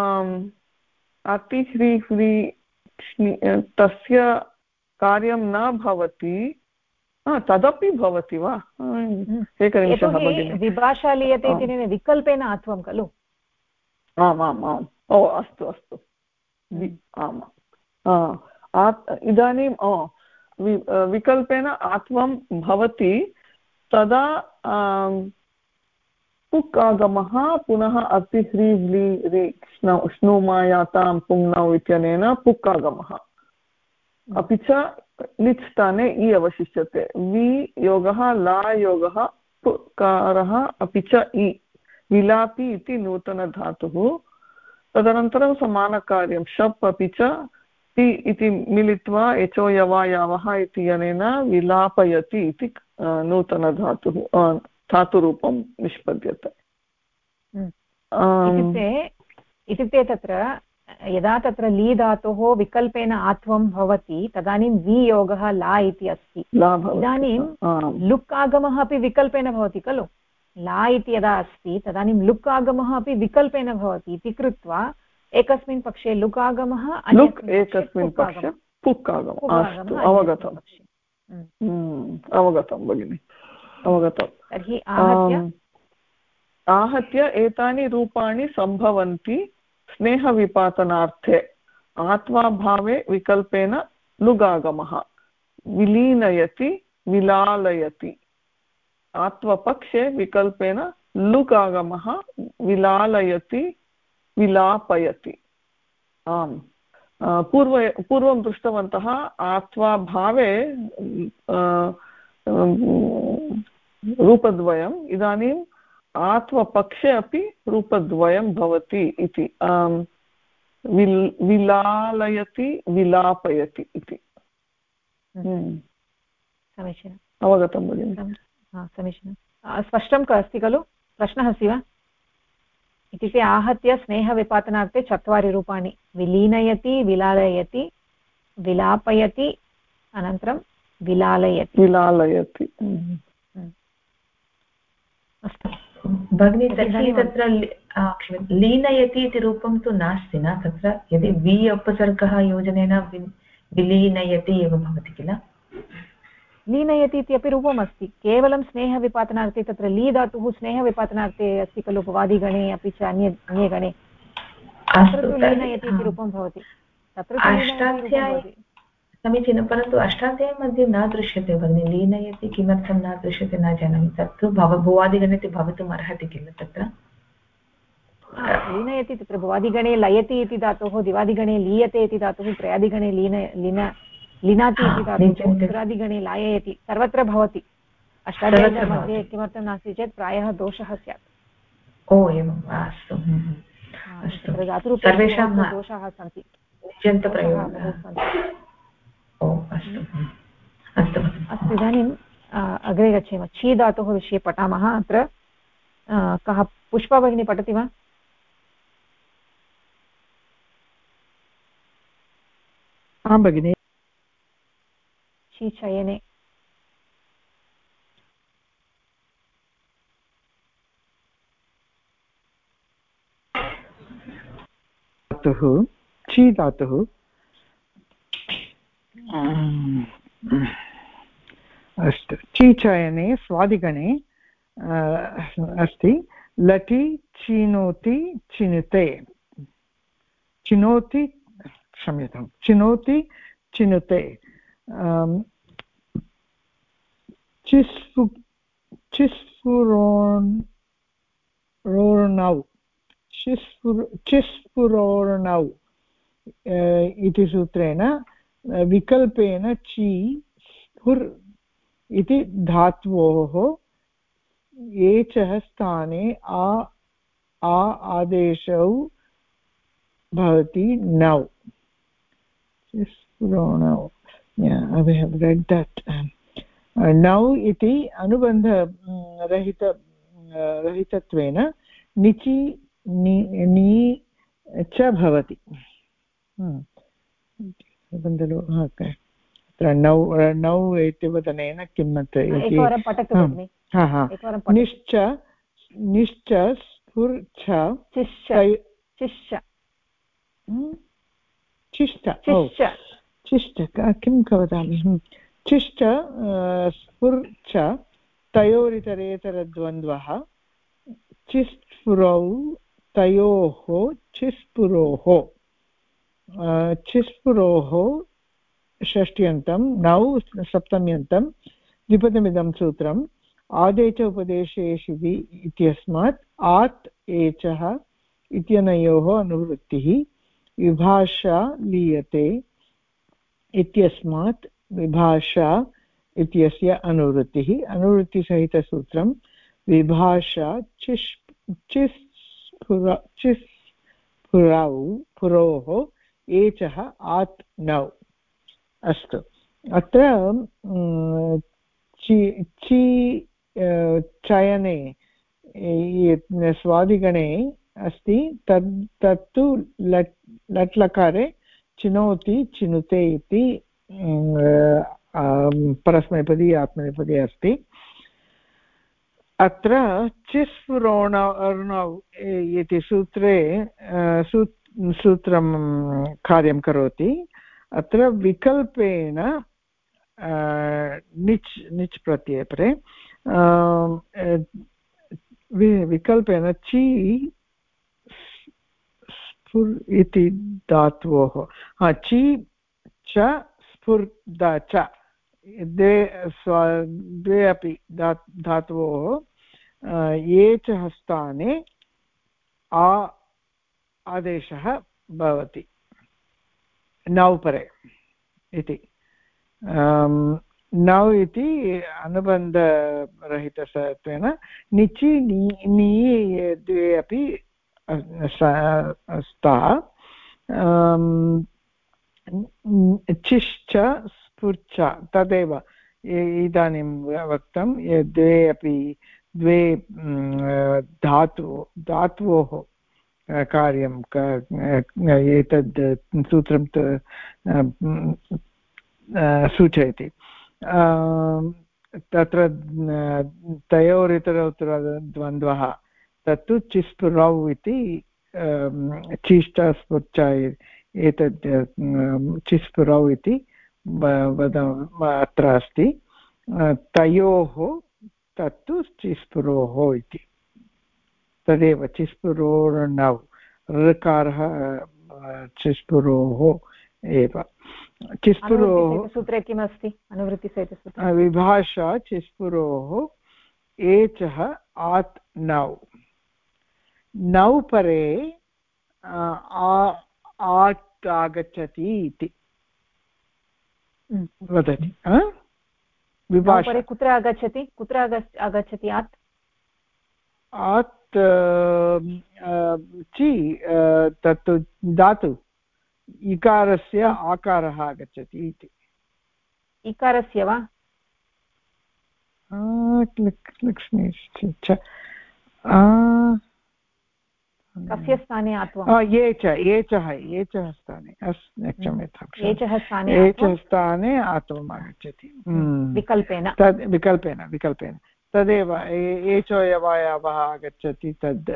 Speaker 8: अतिह्रि ह्रि तस्य कार्यं न भवति। तदपि भवति वा? एकनिमिषः भगिनि।
Speaker 1: विभाषा लीयते इत्यनेन विकल्पेन आत्वं खलु?
Speaker 8: आम् आम् आम्। ओ अस्तु अस्तु। आम् इदानीं विकल्पेन आत्वं भवति। तदा पुक् आगमः पुनः अतिह्रि व्लि रि श्नुमायातां पुंनौ इत्यनेन पुक् आगमः। अपि च निच् स्थाने इ अवशिष्यते। वि योगः ला योगः पुकारः अपि च इ विलापि इति नूतनधातुः। तदनन्तरं समानकार्यं शप् अपि च ति इति मिलित्वा एचो यवायावः इति अनेन विलापयति इति नूतनधातुः धातुरूपं निष्पद्यते।
Speaker 1: इत्युक्ते तत्र यदा तत्र ली धातोः विकल्पेन आत्वं भवति तदानीं वियोगः ला इति अस्ति। इदानीं लुक् आगमः अपि विकल्पेन भवति खलु? ला इति यदा अस्ति तदानीं लुक् आगमः अपि विकल्पेन भवति इति कृत्वा एकस्मिन् पक्षे लुक् आगमः,
Speaker 8: एकस्मिन् पक्षे पुक् आगमः। अस्तु, अवगतम् अवगतं भगिनि, अवगतं।
Speaker 1: तर्हि
Speaker 8: आहत्य एतानि रूपाणि सम्भवन्ति स्नेहविपातनार्थे। आत्वाभावे विकल्पेन लुगागमः विलीनयति विलालयति। आत्वपक्षे विकल्पेन लुगागमः विलालयति विलापयति। आम्, पूर्वं दृष्टवन्तः आत्वाभावे रूपद्वयम्। इदानीम् आत्वपक्षे अपि रूपद्वयं भवति इति। विलालयति विलापयति इति।
Speaker 1: समीचीनम्,
Speaker 8: अवगतं भगिनि?
Speaker 1: समीचीनं, स्पष्टं अस्ति खलु? प्रश्नः अस्ति वा? इत्युक्ते आहत्य स्नेहविपातनार्थे 4 रूपाणि: विलीनयति, विलालयति, विलापयति, अनन्तरं विलालयति।
Speaker 3: अस्तु भगिनी, तर्हि तत्र लीनयति इति रूपं तु नास्ति न तत्र? यदि वि उपसर्गः योजनेन विलीनयति एव भवति किल?
Speaker 1: लीनयति इत्यपि रूपम् अस्ति, केवलं स्नेहविपातनार्थे। तत्र ली धातुः स्नेहविपातनार्थे अस्ति खलु, भवादिगणे अपि च अन्ये गणे। तत्र तु लीनयति इति रूपं भवति। तत्र
Speaker 3: समीचीनं परन्तु अष्टाध्यायीमध्ये न दृश्यते भगिनि लीनयति किमर्थं न दृश्यते न जानामि तत्तु भुवादिगणे भवितुम् अर्हति किल तत्र
Speaker 1: लीनयति तत्र भुवादिगणे लयति इति धातुः दिवादिगणे लीयते इति धातुः त्रयादिगणे लिनाति इति धातुः चतुरादिगणे लाययति सर्वत्र भवति अष्टाध्यायीमध्ये किमर्थं नास्ति चेत् प्रायः दोषः स्यात्
Speaker 3: ओ एवं वा अस्तु
Speaker 1: धातुरूपे दोषाः सन्ति अस्तु इदानीम् अग्रे गच्छेम छी धातोः विषये पठामः अत्र कः पुष्पा भगिनी पठति वा
Speaker 7: आं भगिनि
Speaker 1: छी चयने
Speaker 7: धातुः छी धातुः अस्तु ची चयने स्वादिगणे अस्ति लटि चिनोति चिनुते चिनोति क्षम्यतां चिनोति चिनुते चिस्फुरोर्णौ चिस्फुरोर्णौ इति सूत्रेण विकल्पेन ची स्फुर् इति धात्वोः एचः स्थाने आदेशौ भवति नौ चिस्फुरोर्णौ I have read that नौ इति अनुबन्ध रहितत्वेन निचि नि च भवति अत्र नौ इति वदनेन किं निश्च स्फुर् चिष्ट किं वदामि चिष्ट स्फुर् च तयोरितरेतरद्वन्द्वः चिस्फुरौ तयोः चिस्फुरोः षष्ट्यन्तं नौ सप्तम्यन्तं द्विपदमिदं सूत्रम् आदेश उपदेशेषु इत्यस्मात् आत् एचः इत्यनयोः अनुवृत्तिः विभाषा लीयते इत्यस्मात् विभाषा इत्यस्य अनुवृत्तिः अनुवृत्तिसहितसूत्रं विभाषा पुरोः एचः आत् नौ अस्तु अत्र चयने स्वादिगणे अस्ति तत्तु लट् लकारे चिनोति चिनुते इति परस्मैपदी आत्मनेपदी अस्ति अत्र चिस्फुरोर्णौ इति सूत्रं कार्यं करोति अत्र विकल्पेन निच् प्रत्ययपरे विकल्पेन ची स्फुर् इति धात्वोः ची च स्फुर् च द्वे अपि धातवोः एचः स्थाने आदेशः भवति नौ परे इति नौ इति अनुबन्धरहितत्वेन निचि नी द्वे अपि स्तः चिश्च स्फुर्च तदेव इदानीं वक्तं द्वे अपि द्वे धात्वोः कार्यं एतद् सूत्रं सूचयति तत्र तयोरितरोत्तरद्वन्द्वः तत्तु चिस्पुरौ इति चिष्टस्फुर्च एतद् चिस्पुरौ इति अत्र अस्ति तयोः तत्तु चिस्पुरोः इति तदेव चिस्पुरोर्णौ ऋकारः चिस्पुरोः एव चिस्पुरोः
Speaker 1: सूत्रे किमस्ति अनुवृत्तिसहितसूत्रे
Speaker 7: विभाषा चिस्पुरोः एचः आत् नौ नौ परे आत् आगच्छति इति वदति
Speaker 1: विभाषा कुत्र आगच्छति आत्
Speaker 7: ची तत् धातु इकारस्य आकारः आगच्छति इति
Speaker 1: इकारस्य वा कस्य स्थाने आत्वा
Speaker 7: एचः स्थाने
Speaker 1: एचः
Speaker 7: स्थाने आत्वम् आगच्छति विकल्पेन तदेव एचोयवायावः आगच्छति तद्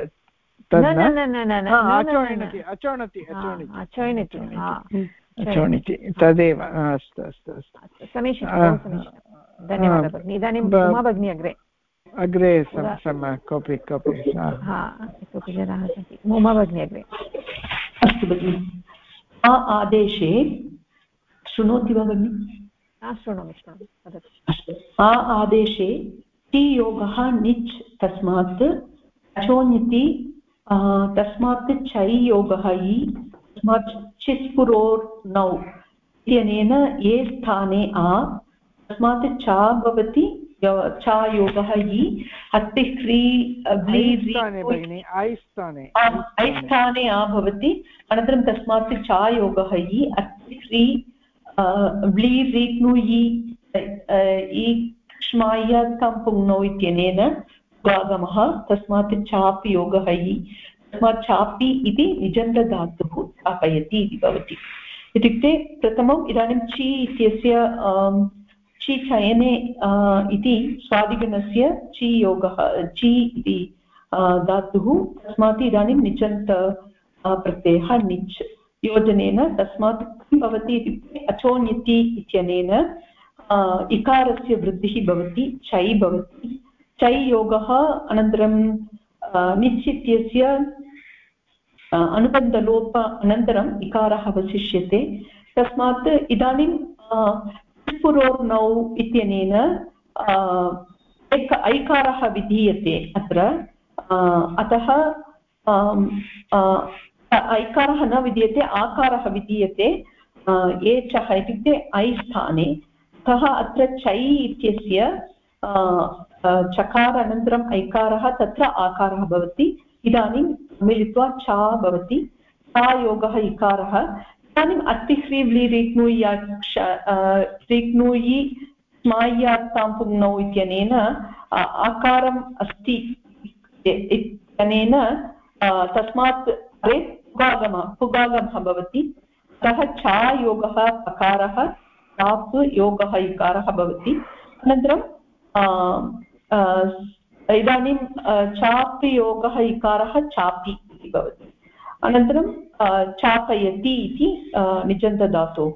Speaker 7: अचोणिति तदेव अस्तु अस्तु अस्तु
Speaker 1: समीचीनं धन्यवादः भगिनि इदानीं उमा भगिनी अग्रे
Speaker 7: कोऽपि
Speaker 1: इतोपि जनाः सन्ति उमा भगिनी अग्रे
Speaker 10: अस्तु भगिनि आदेशे शृणोति वा भगिनि
Speaker 1: शृणोमि वदतु
Speaker 10: अस्तु आदेशे ति योगः निच् तस्मात् अचोनिति तस्मात् चै योगः इ तस्मात् चिस्पुरोर्नौ इत्यनेन ये स्थाने तस्मात् चा भवति चा योगः इ ऐ स्थाने भवति अनन्तरं तस्मात् चा योगः इ अस्ति व्ली रीक्नु इ क्ष्माय्यात्तां पुङ्नौ इत्यनेन पुगागमः तस्मात् चापि योगः इ तस्मात् चापि इति निजन्तधातुः स्थापयति इति भवति इत्युक्ते प्रथमम् इदानीं ची इत्यस्य ची चयने इति स्वादिगणस्य ची योगः ची इति धातुः तस्मात् इदानीं निजन्त प्रत्ययः निच् योजनेन तस्मात् किं भवति इत्युक्ते अचोन्यति इत्यनेन इकारस्य वृद्धिः भवति चै भवति चै योगः अनन्तरं निच् इत्यस्य अनुबन्धलोप अनन्तरम् इकारः अवशिष्यते तस्मात् इदानीं पुरोर्नौ इत्यनेन ऐकारः विधीयते अत्र अतः ऐकारः न विधीयते आकारः विधीयते एचः इत्युक्ते ऐ स्थाने अतः अत्र चै इत्यस्य चकार अनन्तरम् ऐकारः तत्र आकारः भवति इदानीं मिलित्वा चा भवति चा योगः इकारः इदानीम् अस्तिह्रि व्लि रीक्नुयि स्माय्यात्तां पुङ्नौ इत्यनेन आकारम् अस्ति इत्यनेन तस्मात् पुगागमः भवति अतः चा योगः पकारः चाप् योगः इकारः भवति अनन्तरं इदानीं चापि योगः इकारः चापि इति भवति अनन्तरं चापयति इति निजन्तधातोः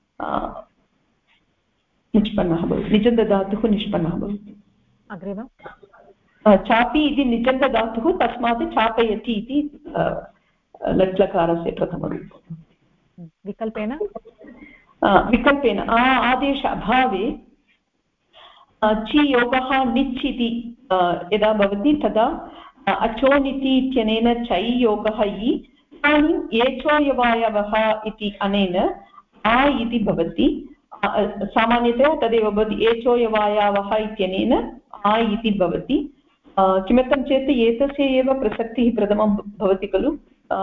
Speaker 10: निष्पन्नः भवति निजन्तधातुः निष्पन्नः भवति
Speaker 1: अग्रे वा
Speaker 10: चापि इति निजन्तधातुः तस्मात् चापयति इति लट्लकारस्य प्रथमरूपं विकल्पेन आदेश अभावे ची योगः निच् इति यदा भवति तदा अचोनिति इत्यनेन चै योगः इ इदानीम् एचोयवायवः इति अनेन आ इति भवति सामान्यतया तदेव भवति एचोयवायावः इत्यनेन आ इति भवति किमर्थं चेत् एतस्य एव प्रसक्तिः प्रथमं भवति खलु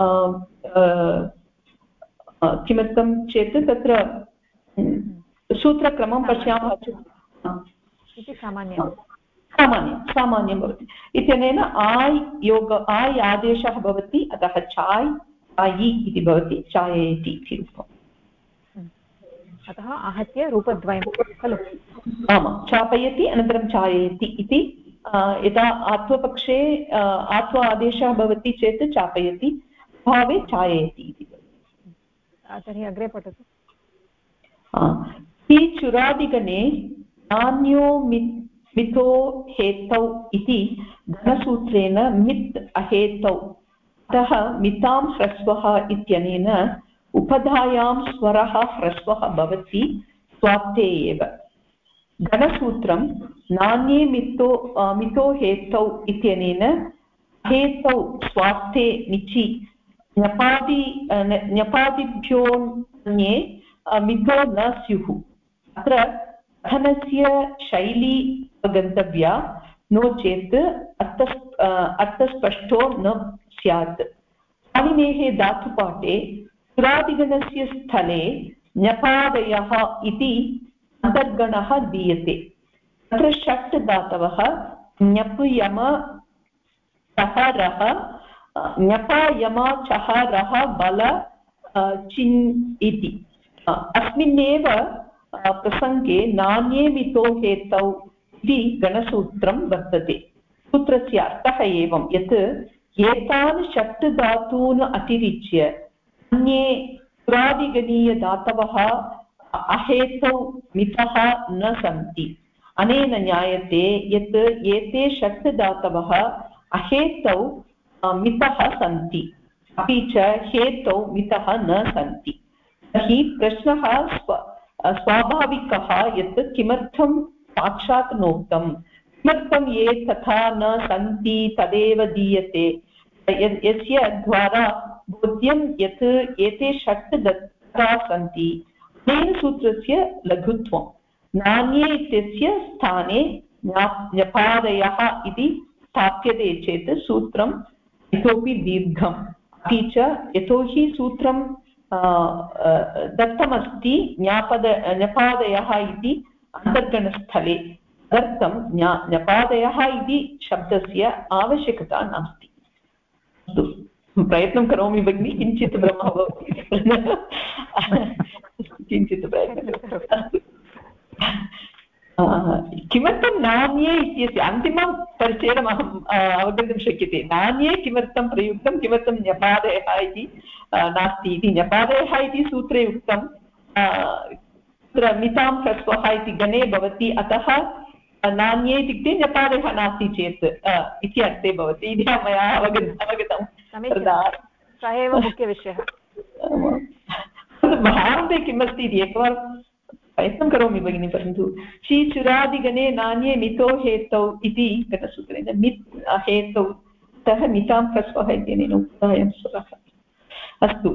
Speaker 10: किमर्थं चेत् तत्र सूत्रक्रमं पश्यामः चेत् सामान्यं भवति इत्यनेन आय् आदेशः भवति अतः चाय् चायि इति भवति चाययति इति रूपम्
Speaker 1: अतः आहत्य रूपद्वयं खलु
Speaker 10: आमां चापयति अनन्तरं चाययति इति यदा आत्वपक्षे आत्व आदेशः भवति चेत् चापयति भावे चाययति इति
Speaker 1: तर्हि अग्रे पठतु
Speaker 10: चुरादिगणे नान्यो मितो हेतौ इति घनसूत्रेण मित् अहेतौ अतः मितां ह्रस्वः इत्यनेन उपधायां स्वरः ह्रस्वः भवति स्वात्ते एव। गणसूत्रं नान्ये मितो हेतौ इत्यनेन हेतौ स्वात्ते निचि न्यपादिभ्योऽन्ये मितो न स्युः। अत्र कथनस्य शैली गन्तव्या, नो चेत् अर्थस्पष्टो न स्यात्। पाणिनेः धातुपाठे सुरादिगणस्य स्थले न्यपादयः इति अन्तर्गणः दीयते। तत्र षट् धातवः ञप् यम चहरः ञपा यम चहरः बल चिन् इति। अस्मिन्नेव प्रसङ्गे नान्ये मितो हेतौ इति गणसूत्रं वर्तते। सूत्रस्य अर्थः एवं यत् एतान् षट् धातून् अतिरिच्य अन्ये सुरादिगणीयधातवः अहेतौ मितः न सन्ति। अनेन ज्ञायते यत् एते षट् धातवः अहेतौ मितः सन्ति, अपि च हेतौ मितः न सन्ति। तर्हि प्रश्नः स्वाभाविकः यत् किमर्थं साक्षात् नोक्तं, किमर्थं ये तथा न सन्ति तदेव दीयते, यस्य द्वारा बोध्यं यत् एते षट् धातवः सन्ति। अनेन सूत्रस्य लघुत्वं नान्ये इत्यस्य स्थाने न्यपादयः इति स्थाप्यते चेत् सूत्रम् इतोपि दीर्घम्। अपि च यतोहि सूत्रं दत्तमस्ति न्यपादयः इति अन्तर्गणस्थले, तदर्थं न्यपादयः इति शब्दस्य आवश्यकता नास्ति। अस्तु, प्रयत्नं करोमि भगिनि, किञ्चित् भ्रमः भवति, किञ्चित् प्रयत्नं करोमि। अस्तु, किमर्थं नान्ये इत्यस्य अन्तिमं परिचयम् अहम् अवगन्तुं शक्यते। नान्ये किमर्थं प्रयुक्तं, किमर्थं न्यपादयः इति नास्ति इति। न्यपादयः इति सूत्रे उक्तं तत्र मितां ह्रस्वः इति गणे भवति, अतः नान्ये इत्युक्ते न्यपादयः नास्ति चेत् इति अर्थे भवति इति मया अवगतं।
Speaker 1: सः एव मुख्यविषयः।
Speaker 10: भारते किमस्ति इति एकवारं प्रयत्नं करोमि भगिनि, परन्तु चुरादिगणे नान्ये मितो हेतौ इति गतसूत्रेण मित् हेतौ तः मितां ह्रस्वः इत्यनेन उक्तायं स्वरः। अस्तु,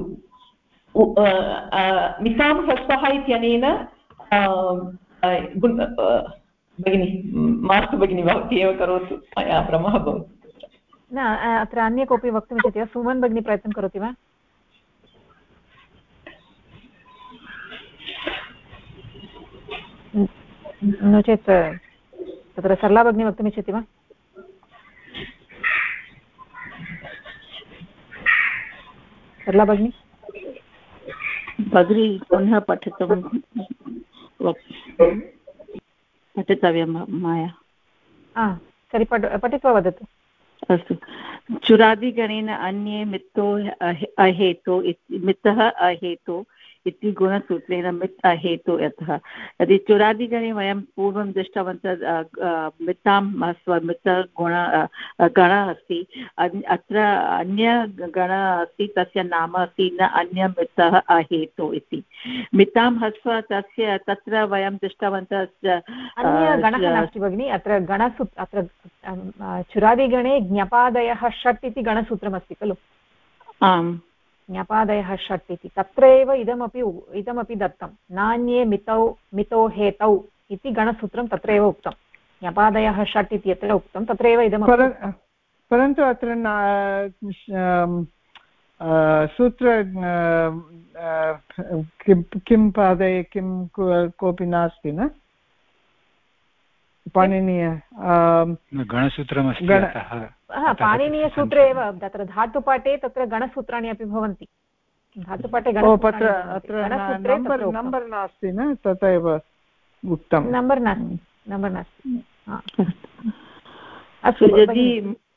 Speaker 10: मितां ह्रस्वः इत्यनेन भगिनि मास्तु भगिनि, भवती एव करोतु, मया भ्रमः भवति।
Speaker 1: न, अत्र अन्य कोऽपि वक्तुमिच्छति वा? सुमन् भगिनी प्रयत्नं करोति वा? नो चेत् तत्र सरला भगिनी वक्तुमिच्छति वा? सरला भगिनी
Speaker 6: पुनः पठितव्यं माया।
Speaker 1: सरि, पठित्वा वदतु।
Speaker 6: अस्तु, चुरादिगणेन अन्ये मितो अहेतो, मितः अहेतो इति गुणसूत्रेण मित् अहेतु। यतः यदि चुरादिगणे वयं पूर्वं दृष्टवन्तः मितां गणः अस्ति, अत्र अन्यगणः अस्ति, तस्य नाम अस्ति न अन्यमितः अहेतु इति। मितां ह्रस्व तस्य तत्र वयं दृष्टवन्तः
Speaker 1: अन्यगणः नास्ति भगिनि, अत्र अत्र चुरादिगणे ज्ञपादयः षट् इति गणसूत्रमस्ति खलु?
Speaker 6: आम्,
Speaker 1: ज्ञपादयः षट् इति, तत्रैव इदमपि दत्तं। नान्ये मितो हेतौ इति गणसूत्रं तत्रैव उक्तं। ज्ञपादयः षट् इति यत्र उक्तं तत्रैव इदमपि।
Speaker 7: परन्तु अत्र सूत्र किं पादये किं कोऽपि नास्ति न? पाणिनीय
Speaker 4: गणसूत्रमस्ति,
Speaker 1: पाणिनीयसूत्रे एव तत्र धातुपाठे तत्र गणसूत्राणि अपि भवन्ति। धातुपाठे
Speaker 7: नम्बर् नास्ति न, तथैव उक्तं।
Speaker 1: नम्बर् नास्ति।
Speaker 6: अस्तु, यदि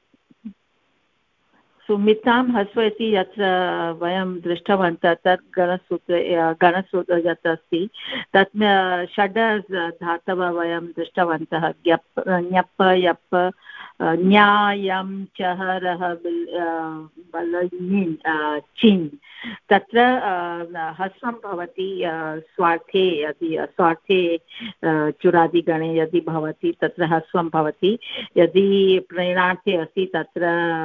Speaker 6: सुमितां ह्रस्व इति यत्र वयं दृष्टवन्तः तत् गणसूत्र यत् अस्ति तत् षड् धातवः वयं दृष्टवन्तः। ञप् यप् न्यायं चहरः बलयिन् चिन् तत्र ह्रस्वं भवति स्वार्थे यदि स्वार्थे चुरादिगणे यदि भवति तत्र ह्रस्वं भवति यदि प्रेरणार्थे अस्ति तत्र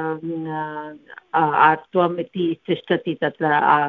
Speaker 6: आत्वम् इति तिष्ठति तत्र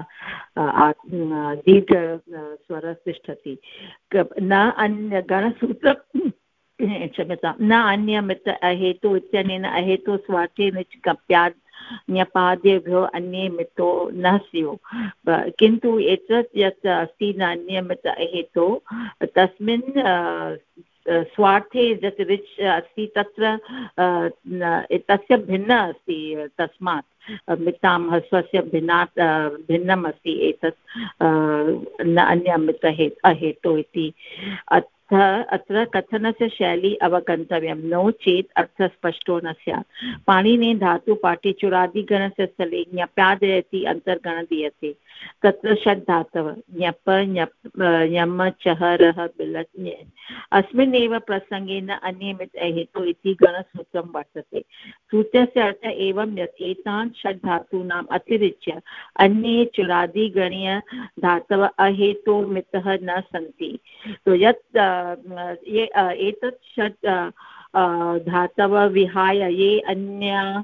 Speaker 6: दीर्घ स्वरः तिष्ठति न अन्य गणसूत्रं क्षम्यतां न अन्यमित अहेतु इत्यनेन अहेतु स्वार्थे निच् कप्यात् न्यपादेभ्यो अन्ये मितो न स्युः किन्तु एतत् यत् अस्ति नान्यमित अहेतु तस्मिन् स्वार्थे यत् रिच् अस्ति तत्र तस्य भिन्न अस्ति तस्मात् मितां ह्रस्वस्य भिन्नम् अस्ति एतत् न अन्यमित अहेतु इति अत्र कथनस्य शैली अवगन्तव्यं नो चेत् अर्थः स्पष्टो न स्यात् पाणिनेः धातुपाठे चुरादिगणस्य स्थले ञप्यादय इति अन्तर्गणः दीयते तत्र षड् धातवः ञप ञम चः रः बिलच् ञ अस्मिन्नेव प्रसङ्गे न अन्यमित अहेतु इति गणसूत्रं वर्तते सूत्रस्य अर्थः एवं यत् एतान् षड् धातूनाम् अतिरिच्य अन्ये चुरादिगणीय धातवः अहेतोमितः न सन्ति तो यत् एतत् षट् धातवः विहाय ये अन्य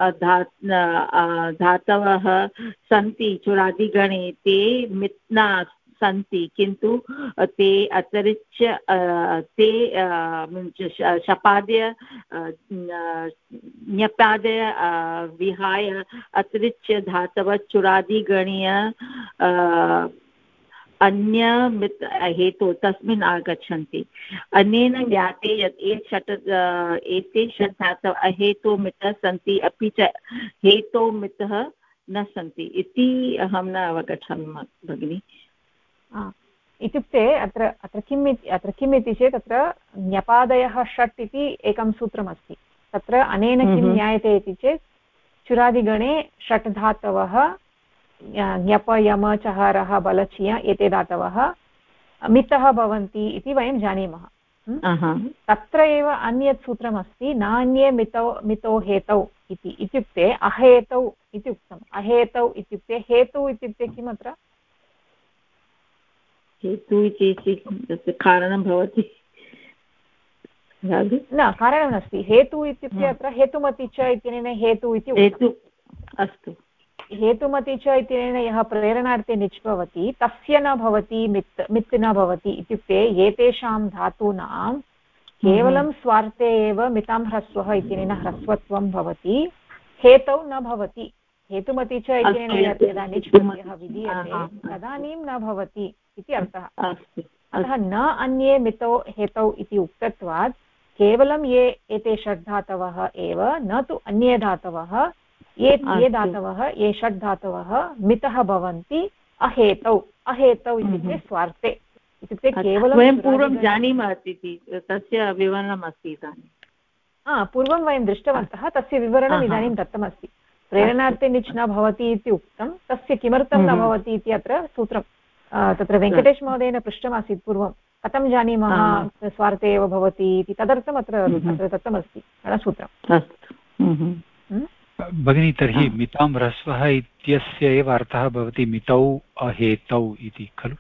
Speaker 6: धातवः सन्ति चुरादिगणे ते मिथ्ना सन्ति किन्तु ते अतिरिच्य ते शपादय ञपादय विहाय अतिरिच्य धातवः चुरादिगणीय अन्यमित हेतु तस्मिन् आगच्छन्ति अनेन ज्ञाते यत् एते षट् धातवः अहेतुमितः सन्ति अपि च हेतुमितः न सन्ति इति अहं न अवगच्छामि भगिनि
Speaker 1: इत्युक्ते अत्र किम् इति चेत् अत्र ञपादयः षट् इति एकं सूत्रमस्ति तत्र अनेन किं ज्ञायते इति चेत् चुरादिगणे षट् धातवः ञप यम चः रः बलचिय एते धातवः मितः भवन्ति इति वयं जानीमः तत्र एव अन्यत् सूत्रमस्ति नान्ये मितो हेतौ इति इत्युक्ते अहेतौ इति उक्तम् अहेतौ इत्युक्ते हेतु इत्युक्ते किम् अत्र
Speaker 6: हेतु इति कारणं भवति
Speaker 1: न कारणं नास्ति हेतु इत्युक्ते अत्र हेतुमति च इत्यनेन हेतु इति
Speaker 6: अस्तु
Speaker 1: हेतुमति च इत्यनेन यः प्रेरणार्थे निच् भवति तस्य न भवति मित् न भवति इत्युक्ते एतेषां धातूनां केवलं स्वार्थे एव मितां ह्रस्वः इत्यनेन ह्रस्वत्वं भवति हेतौ न भवति हेतुमति च इत्यनेन यदा निच् प्रत्ययः विधीयते तदानीं न भवति इति अर्थः अतः न अन्ये मितौ हेतौ इति उक्तत्वात् केवलं ये एते षड् धातवः एव न तु अन्ये धातवः ये धातवः ये षड् धातवः मितः भवन्ति अहेतौ इत्युक्ते स्वार्थे इत्युक्ते केवलं
Speaker 6: वयं पूर्वं जानीमः इति तस्य विवरणम् अस्ति इदानीं
Speaker 1: पूर्वं वयं दृष्टवन्तः तस्य विवरणम् इदानीं दत्तमस्ति प्रेरणार्थे निच् न भवति इति उक्तं तस्य किमर्थं न भवति इति अत्र सूत्रं तत्र वेङ्कटेश महोदयेन पृष्टमासीत् पूर्वं कथं जानीमः स्वार्थे एव भवति इति तदर्थम् अत्र दत्तमस्ति गणसूत्रम्
Speaker 4: भगिनी तर्हि मितां ह्रस्वः इत्यस्य एव अर्थः भवति मितौ अहेतौ इति खलु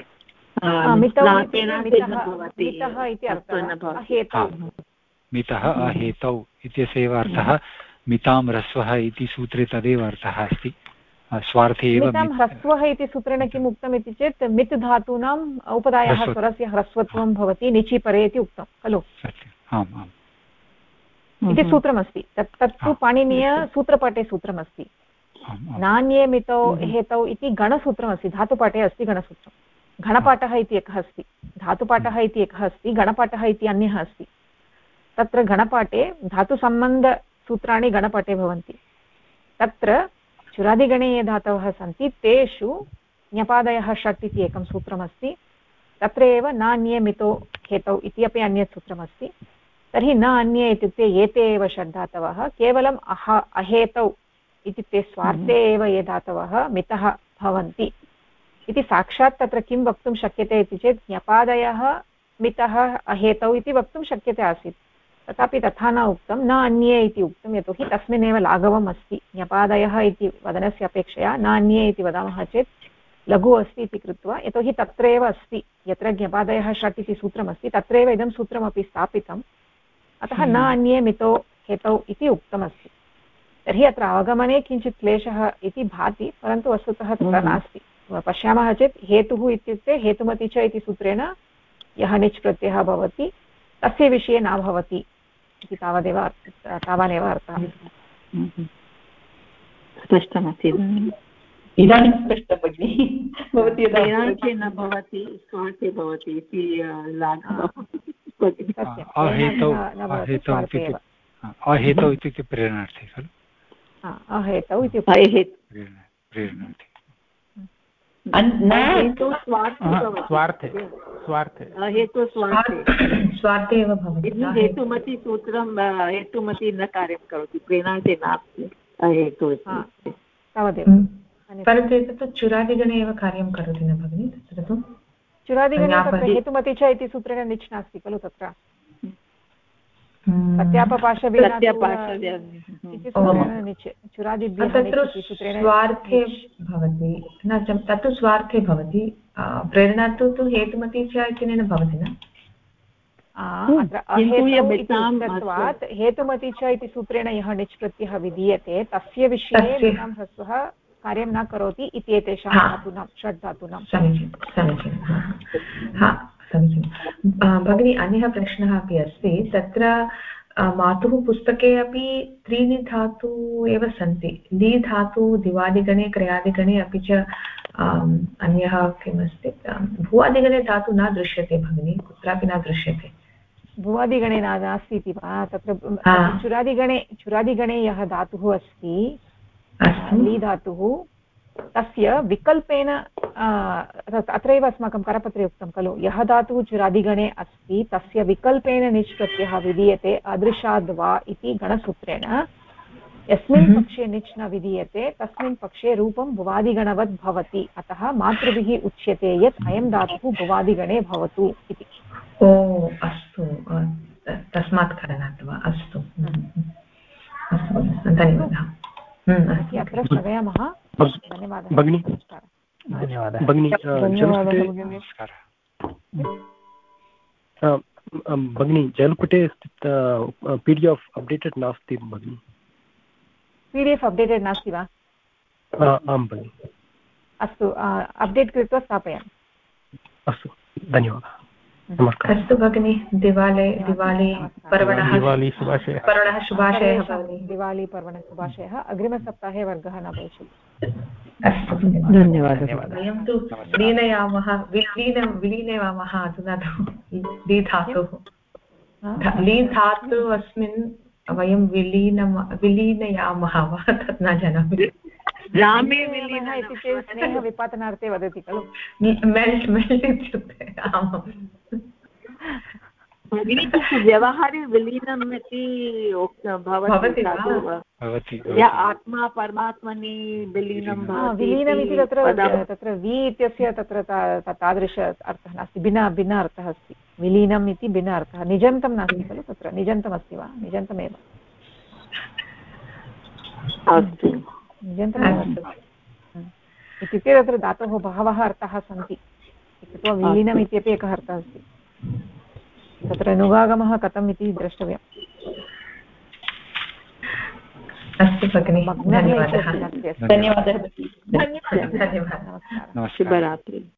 Speaker 4: मितः अहेतौ इत्यस्य एव अर्थः मितां ह्रस्वः इति सूत्रे तदेव अर्थः अस्ति स्वार्थे एव
Speaker 1: मितां ह्रस्वः इति सूत्रेण किम् उक्तम् इति चेत् मित् धातूनाम् उपधायाः स्वरस्य ह्रस्वत्वं भवति निचि परे इति उक्तं खलु
Speaker 4: आम् आम्
Speaker 1: इति सूत्रमस्ति तत्तु पाणिनीय सूत्रपाठे सूत्रमस्ति नान्ये मितौ हेतौ इति गणसूत्रमस्ति धातुपाठे अस्ति गणसूत्रं घणपाठः इति एकः अस्ति धातुपाठः इति एकः अस्ति गणपाठः इति अन्यः अस्ति तत्र गणपाठे धातुसम्बन्धसूत्राणि गणपाठे भवन्ति तत्र चुरादिगणे ये धातवः सन्ति तेषु ञपादयः षट् इति एकं सूत्रमस्ति तत्र एव नान्ये मितो हेतौ इति अपि अन्यत् सूत्रमस्ति तर्हि न अन्ये इत्युक्ते एते एव षड् धातवः केवलम् अहेतौ इत्युक्ते स्वार्थे एव ये धातवः मितः भवन्ति इति साक्षात् तत्र किं वक्तुं शक्यते इति चेत् ञपादयः मितः अहेतौ इति वक्तुं शक्यते आसीत् तथापि तथा न उक्तं, न अन्ये इति उक्तं, यतोहि तस्मिन्नेव लाघवम् अस्ति। न्यपादयः इति वदनस्य अपेक्षया न अन्ये इति वदामः चेत् लघु अस्ति इति कृत्वा, यतोहि तत्रैव अस्ति, यत्र ज्ञपादयः षट् इति सूत्रमस्ति तत्रैव इदं सूत्रमपि स्थापितम्, अतः न अन्ये मितो हेतौ इति उक्तमस्ति। तर्हि अत्र अवगमने किञ्चित् क्लेशः इति भाति, परन्तु वस्तुतः तथा नास्ति। पश्यामः चेत् हेतुः इत्युक्ते हेतुमति च इति सूत्रेण यः निच् प्रत्ययः भवति तस्य विषये न भवति इति तावानेव अर्थः।
Speaker 6: स्पष्टमस्ति
Speaker 10: इदानीं स्पष्टं भगिनि। भवती
Speaker 6: न भवति स्वार्थे भवति इति
Speaker 4: अहेतौ इत्युक्ते प्रेरणार्थी खलु।
Speaker 1: अहेतौ इति
Speaker 4: प्रेरणार्थी।
Speaker 6: स्वार्थे एव भवति। हेतुमति सूत्रं हेतुमति न कार्यं करोति, प्रेरणार्थे नास्ति अहेतु
Speaker 1: तावदेव।
Speaker 3: परन्तु एतत् चुरादिगणे एव कार्यं करोति न भगिनि? तत्र तु
Speaker 1: चुरादिगणे तत्र हेतुमति च इति सूत्रेण निच् नास्ति खलु, तत्र सत्यापपाशविना इति सूत्रेण निच्, चुरादिभ्यः
Speaker 3: स्वार्थे भवति न, तत्तु स्वार्थे भवति, प्रेरणार्थं तु हेतुमति च इत्यनेन भवति न।
Speaker 1: अत्र अहेतौ इति उक्तत्वात् हेतुमति च इति सूत्रेण यः निच् प्रत्ययः विधीयते तस्य विषये मितां ह्रस्वः कार्यं न करोति इत्येतेषां धातूनां षड् धातूनां।
Speaker 3: समीचीनं। भगिनी, अन्यः प्रश्नः अपि अस्ति। तत्र मातुः पुस्तके अपि त्रीणि धातु एव सन्ति। ली धातु दिवादिगणे, क्रयादिगणे, अपि च अन्यः किमस्ति, भुवादिगणे धातु न दृश्यते भगिनी, कुत्रापि न दृश्यते।
Speaker 1: भुवादिगणे नास्ति इति वा? तत्र चुरादिगणे यः धातुः अस्ति ली धातुः, तस्य विकल्पेन अत्रैव अस्माकं करपत्रे उक्तं खलु, यः धातुः चुरादिगणे अस्ति तस्य विकल्पेन निच् प्रत्ययः विधीयते अदृशाद् वा इति गणसूत्रेण। यस्मिन् पक्षे निच् न विधीयते तस्मिन् पक्षे रूपं भुवादिगणवत् भवति, अतः मातृभिः उच्यते यत् अयं धातुः भुवादिगणे भवतु इति।
Speaker 3: ओ अस्तु, तस्मात् कारणात् वा? अस्तु, धन्यवादः।
Speaker 1: अत्र स्थगयामः। धन्यवादः
Speaker 2: भगिनि। भगिनि, जलपुटे PDF अपडेटेड् नास्ति भगिनि।
Speaker 1: PDF अपडेटेड् नास्ति वा?
Speaker 2: आं भगिनि।
Speaker 1: अस्तु, अपडेट् कृत्वा स्थापयामि।
Speaker 2: अस्तु, धन्यवादः।
Speaker 3: अस्तु भगिनि, दिवाली पर्वणः शुभाशयः।
Speaker 1: दिवाली पर्वणः शुभाशयः। अग्रिमसप्ताहे वर्गः न भविष्यति।
Speaker 3: अस्तु,
Speaker 9: धन्यवादः।
Speaker 3: वयं तु विलीनयामः अधुना ली धातुः अस्मिन् वयं विलीनयामः वा तत् न जानामि।
Speaker 1: रामे विलीनः इत्युक्ते स्नेहविपातनार्थे वदति खलु,
Speaker 3: मेल्ट् इत्युक्ते। आमां
Speaker 6: भगिनी, व्यवहारे विलीनम् इति भवति। आत्मा परमात्मनि विलीनं
Speaker 1: विलीनमिति तत्र वि इत्यस्य तत्र तादृश अर्थः नास्ति, भिन्न अर्थः अस्ति। विलीनम् इति भिन्न अर्थः, निजन्तं नास्ति खलु, तत्र निजन्तमस्ति वा? निजन्तमेव, निजन्तमेव इत्युक्ते तत्र धातोः बहवः अर्थाः सन्ति, कृत्वा विलीनम् इत्यपि एकः अर्थः अस्ति। तत्र नुगागमः कथम् इति द्रष्टव्यम्।
Speaker 3: अस्तु भगिनि,
Speaker 10: धन्यवादः।
Speaker 3: धन्यवादः।
Speaker 6: शुभरात्रि।